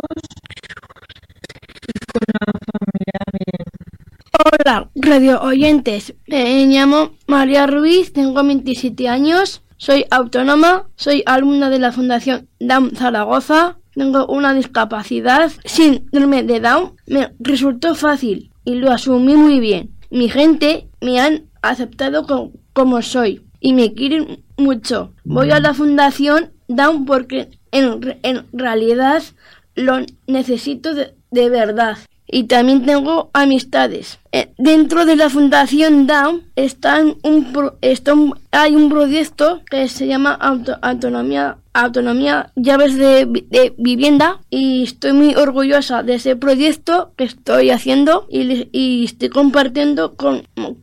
con la familia bien. Hola, radio oyentes. Me llamo María Ruiz, tengo veintisiete años, soy autónoma, soy alumna de la Fundación Down Zaragoza, tengo una discapacidad, síndrome de Down. Me resultó fácil y lo asumí muy bien. Mi gente me han aceptado co- como soy y me quieren mucho. Voy a la Fundación Down porque en, en realidad lo necesito de, de verdad. Y también tengo amistades. Eh, dentro de la Fundación Down está un, pro, está un, hay un proyecto que se llama auto, Autonomía, Autonomía Llaves de, de Vivienda y estoy muy orgullosa de ese proyecto que estoy haciendo y, y estoy compartiendo con,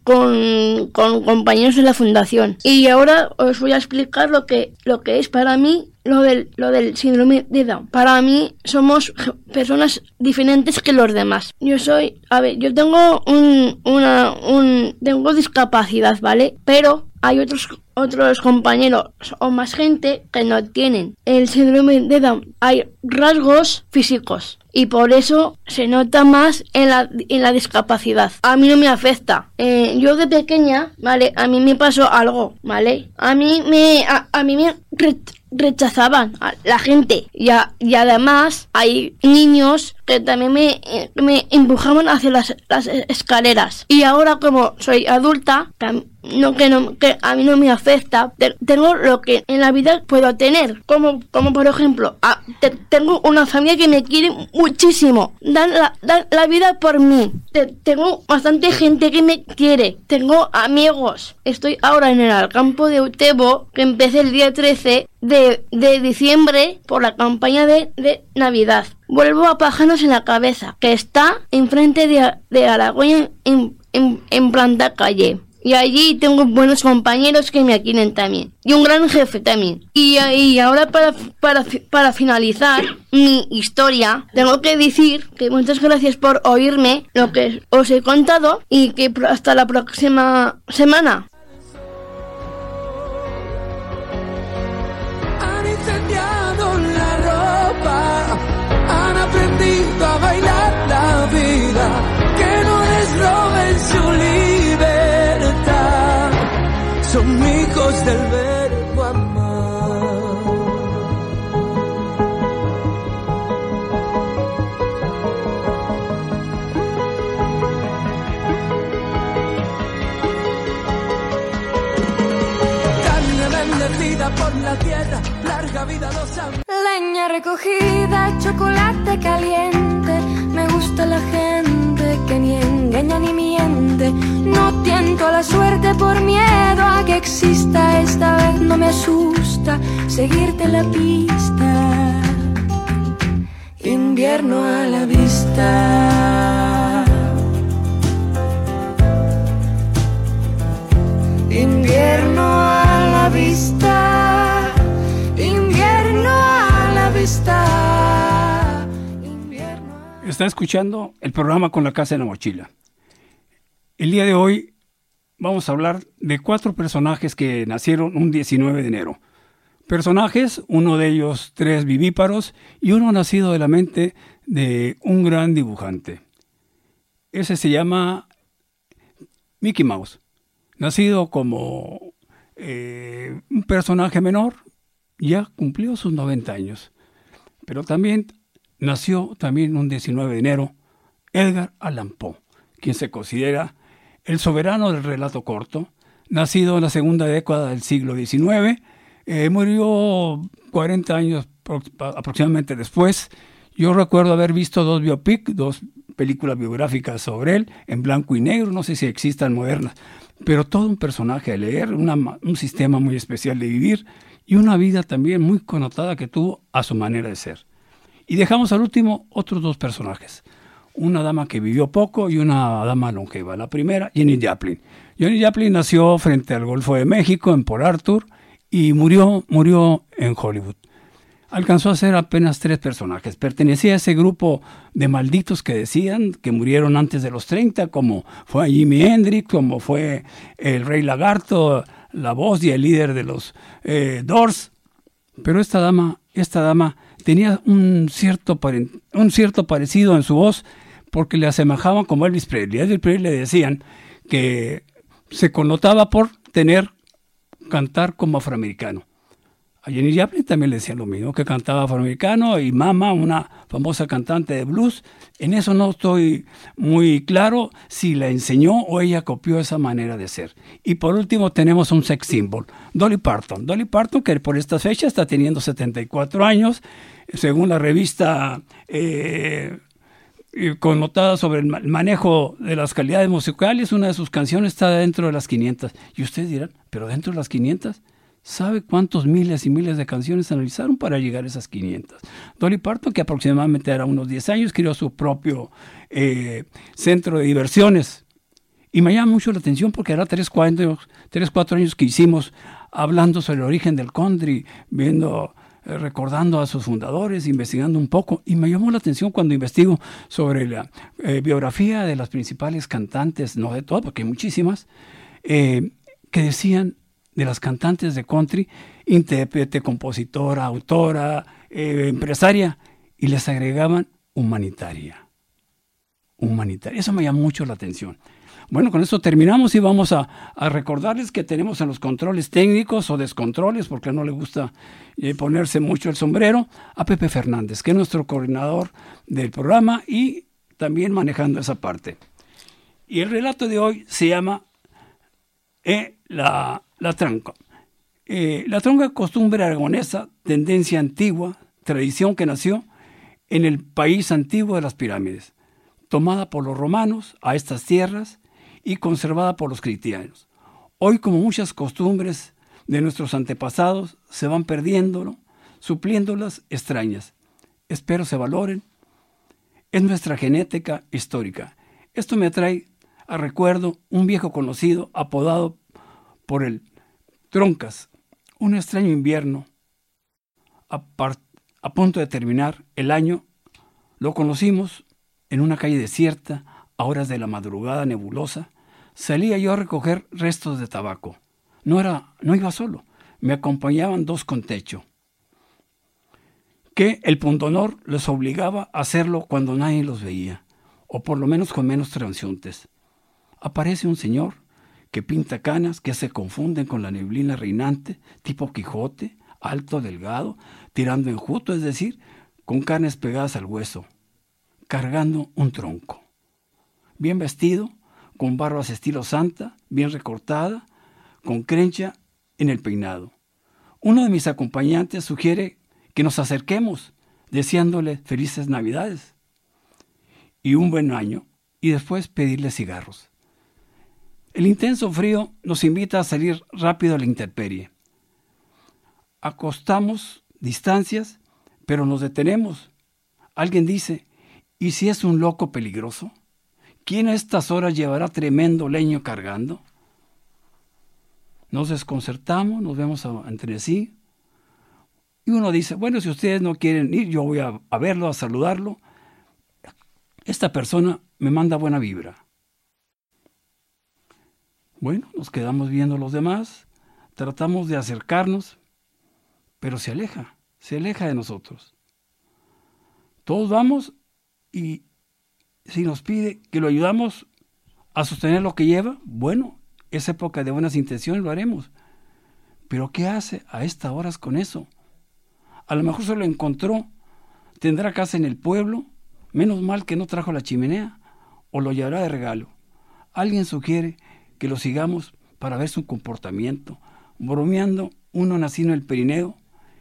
con, con compañeros de la Fundación. Y ahora os voy a explicar lo que, lo que es para mí Lo del, lo del síndrome de Down. Para mí somos personas diferentes que los demás. Yo soy, a ver, yo tengo un, una, un, tengo discapacidad, ¿vale? Pero hay otros, otros compañeros o más gente que no tienen el síndrome de Down. Hay rasgos físicos y por eso se nota más en la, en la discapacidad. A mí no me afecta. Eh, yo de pequeña, ¿vale? A mí me pasó algo, ¿vale? A mí me, a, a mí me rechazaban a la gente y, a, y además hay niños que también me, me empujaban hacia las, las escaleras y ahora como soy adulta no, que, no, que a mí no me afecta, te, tengo lo que en la vida puedo tener como, como por ejemplo a, te, tengo una familia que me quiere muchísimo, dan la, dan la vida por mí, te, tengo bastante gente que me quiere, tengo amigos, estoy ahora en el campo de Utebo que empecé el día trece de, de diciembre por la campaña de, de Navidad. Vuelvo a Pájaros en la Cabeza, que está enfrente de, de Aragón en, en, en planta calle. Y allí tengo buenos compañeros que me quieren también. Y un gran jefe también. Y, y ahora para, para, para finalizar mi historia, tengo que decir que muchas gracias por oírme lo que os he contado y que hasta la próxima semana. A bailar la vida, que no les roben su libertad. Son hijos del verbo amar. Carne bendecida por la tierra, larga vida los amantes. Leña recogida, chocolate caliente. Me gusta la gente que ni engaña ni miente. No tiento a la suerte por miedo a que exista. Esta vez no me asusta seguirte la pista. Invierno a la vista. Invierno a la vista. Está escuchando el programa Con la Casa en la Mochila. El día de hoy vamos a hablar de cuatro personajes que nacieron un diecinueve de enero. Personajes, uno de ellos tres vivíparos y uno nacido de la mente de un gran dibujante. Ese se llama Mickey Mouse, nacido como eh, un personaje menor, ya cumplió sus noventa años. Pero también nació también un diecinueve de enero Edgar Allan Poe, quien se considera el soberano del relato corto, nacido en la segunda década del siglo diecinueve, eh, murió cuarenta años aproximadamente después. Yo recuerdo haber visto dos biopic, dos películas biográficas sobre él, en blanco y negro, no sé si existan modernas, pero todo un personaje a leer, una, un sistema muy especial de vivir y una vida también muy connotada que tuvo a su manera de ser. Y dejamos al último otros dos personajes, una dama que vivió poco y una dama longeva. La primera, Jenny Joplin. Jenny Joplin nació frente al Golfo de México, en Port Arthur, y murió, murió en Hollywood. Alcanzó a ser apenas tres personajes. Pertenecía a ese grupo de malditos que decían que murieron antes de los treinta, como fue Jimi Hendrix, como fue el Rey Lagarto, la voz y el líder de los eh, Doors. Pero esta dama, esta dama tenía un cierto, un cierto parecido en su voz, porque le asemejaban como Elvis Presley. A Elvis Presley le decían que se connotaba por tener, cantar como afroamericano. A Jenny Joplin también le decían lo mismo, que cantaba afroamericano, y Mama, una famosa cantante de blues. En eso no estoy muy claro si la enseñó o ella copió esa manera de ser. Y por último tenemos un sex symbol, Dolly Parton. Dolly Parton, que por esta fecha está teniendo setenta y cuatro años, según la revista eh, connotada sobre el manejo de las calidades musicales, una de sus canciones está dentro de las quinientas. Y ustedes dirán, ¿pero dentro de las quinientas? ¿Sabe cuántos miles y miles de canciones analizaron para llegar a esas quinientas? Dolly Parton, que aproximadamente era unos diez años, creó su propio eh, centro de diversiones. Y me llama mucho la atención porque era tres, cuatro, tres, cuatro años que hicimos hablando sobre el origen del country, viendo, eh, recordando a sus fundadores, investigando un poco. Y me llamó la atención cuando investigo sobre la eh, biografía de las principales cantantes, no de todas, porque hay muchísimas, eh, que decían de las cantantes de country, intérprete, compositora, autora, eh, empresaria, y les agregaban humanitaria. Humanitaria. Eso me llamó mucho la atención. Bueno, con esto terminamos y vamos a, a recordarles que tenemos en los controles técnicos o descontroles, porque no le gusta eh, ponerse mucho el sombrero, a Pepe Fernández, que es nuestro coordinador del programa y también manejando esa parte. Y el relato de hoy se llama eh, la... La tranca. Eh, la tranca, costumbre aragonesa, tendencia antigua, tradición que nació en el país antiguo de las pirámides, tomada por los romanos a estas tierras y conservada por los cristianos. Hoy, como muchas costumbres de nuestros antepasados, se van perdiendo, ¿no?, supliéndolas extrañas. Espero se valoren. Es nuestra genética histórica. Esto me trae a recuerdo un viejo conocido apodado por el Troncas. Un extraño invierno, a, par, a punto de terminar el año, lo conocimos en una calle desierta, a horas de la madrugada nebulosa. Salía yo a recoger restos de tabaco. No era, no iba solo, me acompañaban dos con techo, que el pundonor les obligaba a hacerlo cuando nadie los veía, o por lo menos con menos transeúntes. Aparece un señor que pinta canas que se confunden con la neblina reinante, tipo Quijote, alto, delgado, tirando enjuto, es decir, con carnes pegadas al hueso, cargando un tronco. Bien vestido, con barbas estilo santa, bien recortada, con crencha en el peinado. Uno de mis acompañantes sugiere que nos acerquemos, deseándole felices Navidades y un buen año, y después pedirle cigarros. El intenso frío nos invita a salir rápido a la intemperie. Acostamos distancias, pero nos detenemos. Alguien dice, ¿y si es un loco peligroso? ¿Quién a estas horas llevará tremendo leño cargando? Nos desconcertamos, nos vemos a, entre sí, y uno dice, bueno, si ustedes no quieren ir, yo voy a, a verlo, a saludarlo. esta persona me manda buena vibra. Bueno, nos quedamos viendo los demás, tratamos de acercarnos, pero se aleja, se aleja de nosotros. Todos vamos y si nos pide que lo ayudamos a sostener lo que lleva, bueno, es época de buenas intenciones, lo haremos. Pero ¿qué hace a estas horas con eso? A lo mejor se lo encontró, tendrá casa en el pueblo, menos mal que no trajo la chimenea, o lo llevará de regalo. Alguien sugiere que lo sigamos para ver su comportamiento, bromeando, uno nacido en el perineo,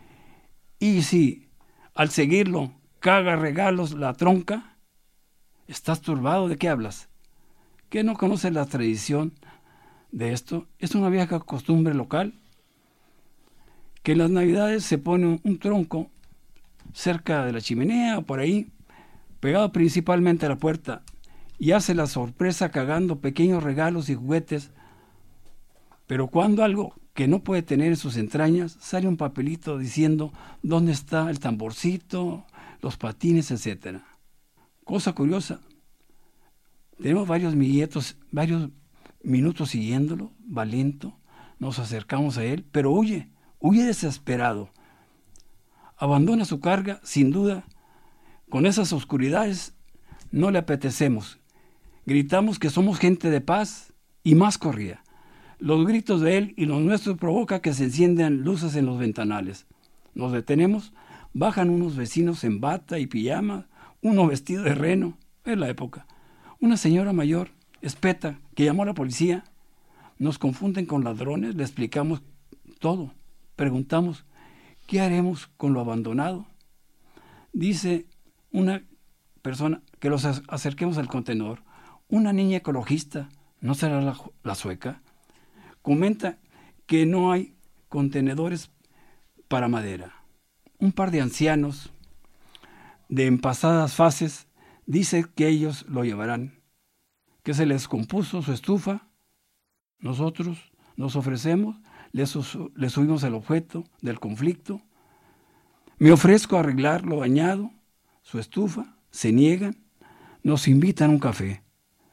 y si al seguirlo caga regalos la tronca, ¿estás turbado? ¿De qué hablas? ¿Que no conoces la tradición de esto? Es una vieja costumbre local, que en las navidades se pone un tronco cerca de la chimenea o por ahí, pegado principalmente a la puerta, y hace la sorpresa cagando pequeños regalos y juguetes, pero cuando algo que no puede tener en sus entrañas, sale un papelito diciendo dónde está el tamborcito, los patines, etcétera. Cosa curiosa, tenemos varios minutos, varios minutos siguiéndolo, va lento, nos acercamos a él, pero huye, huye desesperado. Abandona su carga, sin duda, con esas oscuridades no le apetecemos. Gritamos que somos gente de paz y más corría. Los gritos de él y los nuestros provoca que se enciendan luces en los ventanales. Nos detenemos, bajan unos vecinos en bata y pijama, uno vestido de reno, es la época. Una señora mayor, espeta, que llamó a la policía. Nos confunden con ladrones, le explicamos todo. Preguntamos, ¿qué haremos con lo abandonado? Dice una persona que los acerquemos al contenedor. Una niña ecologista, ¿no será la, la sueca? Comenta que no hay contenedores para madera. Un par de ancianos de en pasadas fases dice que ellos lo llevarán, que se les compuso su estufa. Nosotros nos ofrecemos, les, les subimos el objeto del conflicto. Me ofrezco a arreglar lo dañado, su estufa, se niegan, nos invitan a un café.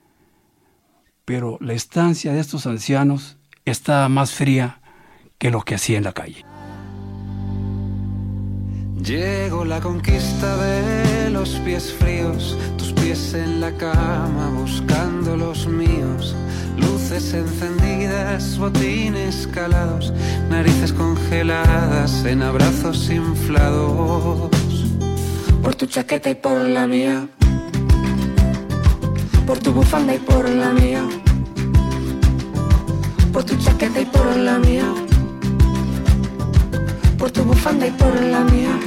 Pero la estancia de estos ancianos está más fría que lo que hacía en la calle. Llegó la conquista de los pies fríos, tus pies en la cama buscando los míos, luces encendidas, botines calados, narices congeladas en abrazos inflados. Por tu chaqueta y por la mía, por tu bufanda y por la mía, por tu chaqueta y por la mía, por tu bufanda y por la mía.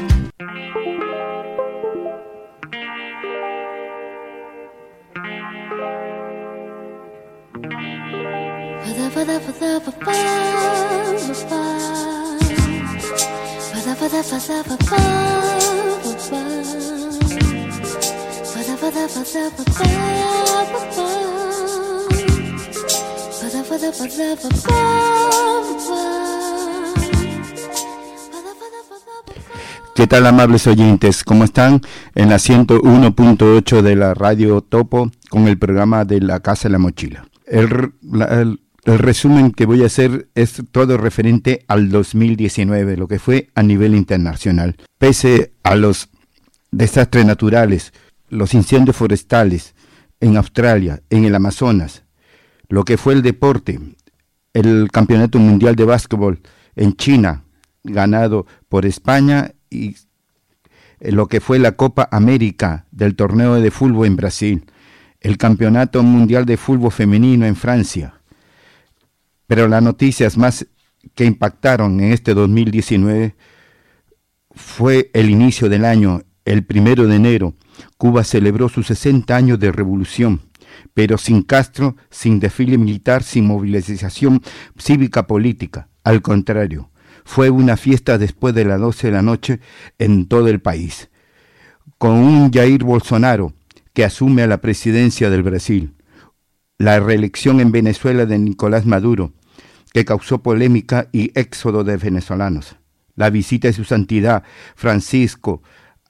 ¿Qué tal, amables oyentes? ¿Cómo están? En la ciento uno punto ocho de la Radio Topo con el programa de La Casa en la Mochila. El, la, el, el resumen que voy a hacer es todo referente al dos mil diecinueve, lo que fue a nivel internacional. Pese a los desastres naturales, los incendios forestales en Australia, en el Amazonas, lo que fue el deporte, el Campeonato Mundial de Básquetbol en China, ganado por España, y lo que fue la Copa América del torneo de fútbol en Brasil, el Campeonato Mundial de Fútbol Femenino en Francia. Pero las noticias más que impactaron en este dos mil diecinueve fue el inicio del año. El primero de enero, Cuba celebró sus sesenta años de revolución, pero sin Castro, sin desfile militar, sin movilización cívica política. Al contrario, fue una fiesta después de las doce de la noche en todo el país, con un Jair Bolsonaro que asume a la presidencia del Brasil, la reelección en Venezuela de Nicolás Maduro, que causó polémica y éxodo de venezolanos, la visita de su santidad Francisco a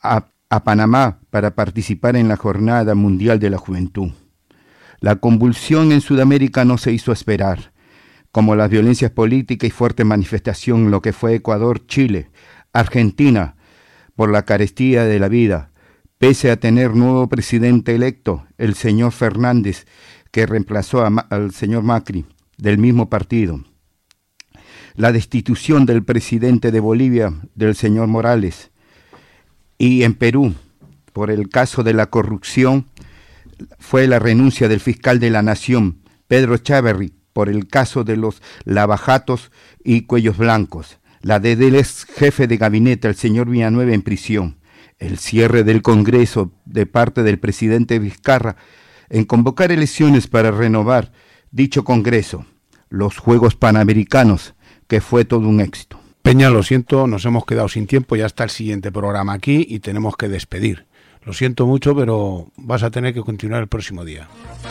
a Panamá para participar en la Jornada Mundial de la Juventud. La convulsión en Sudamérica no se hizo esperar, como las violencias políticas y fuerte manifestación en lo que fue Ecuador, Chile, Argentina, por la carestía de la vida, pese a tener nuevo presidente electo, el señor Fernández, que reemplazó a, al señor Macri, del mismo partido. La destitución del presidente de Bolivia, del señor Morales, y en Perú, por el caso de la corrupción, fue la renuncia del fiscal de la Nación, Pedro Chávarri, por el caso de los lavajatos y cuellos blancos, la del ex jefe de gabinete, el señor Villanueva, en prisión, el cierre del Congreso de parte del presidente Vizcarra en convocar elecciones para renovar dicho Congreso, los Juegos Panamericanos, que fue todo un éxito. Peña, lo siento, nos hemos quedado sin tiempo, ya está el siguiente programa aquí y tenemos que despedir. Lo siento mucho, pero vas a tener que continuar el próximo día.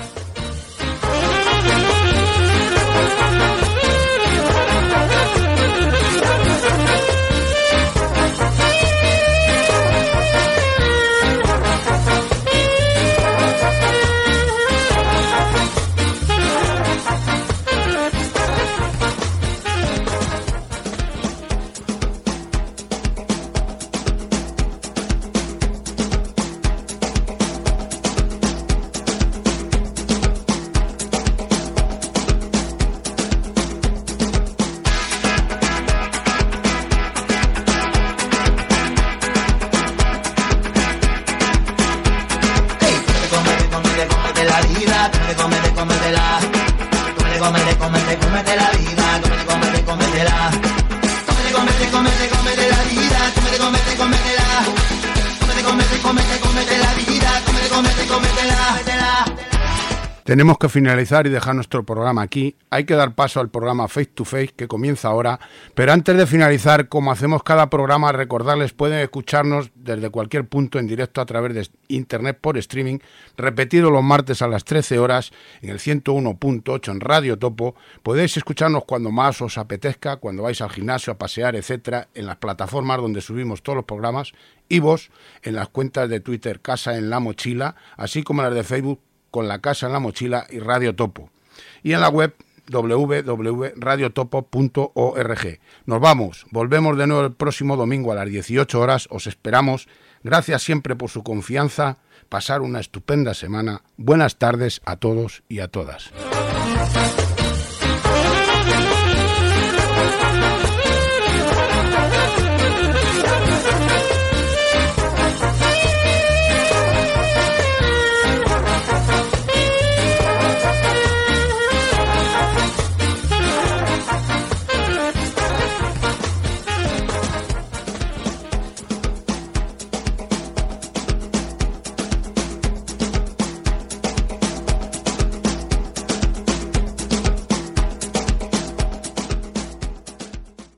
Tenemos que finalizar y dejar nuestro programa aquí. Hay que dar paso al programa Face to Face, que comienza ahora. Pero antes de finalizar, como hacemos cada programa, recordarles, pueden escucharnos desde cualquier punto en directo a través de internet por streaming, repetido los martes a las trece horas en el ciento uno punto ocho en Radio Topo. Podéis escucharnos cuando más os apetezca, cuando vais al gimnasio, a pasear, etcétera, en las plataformas donde subimos todos los programas, y vos en las cuentas de Twitter Casa en la Mochila, así como las de Facebook con La Casa en la Mochila y Radio Topo, y en la web doble u doble u doble u punto radio topo punto org. Nos vamos, volvemos de nuevo el próximo domingo a las dieciocho horas, os esperamos. Gracias siempre por su confianza, pasar una estupenda semana. Buenas tardes a todos y a todas.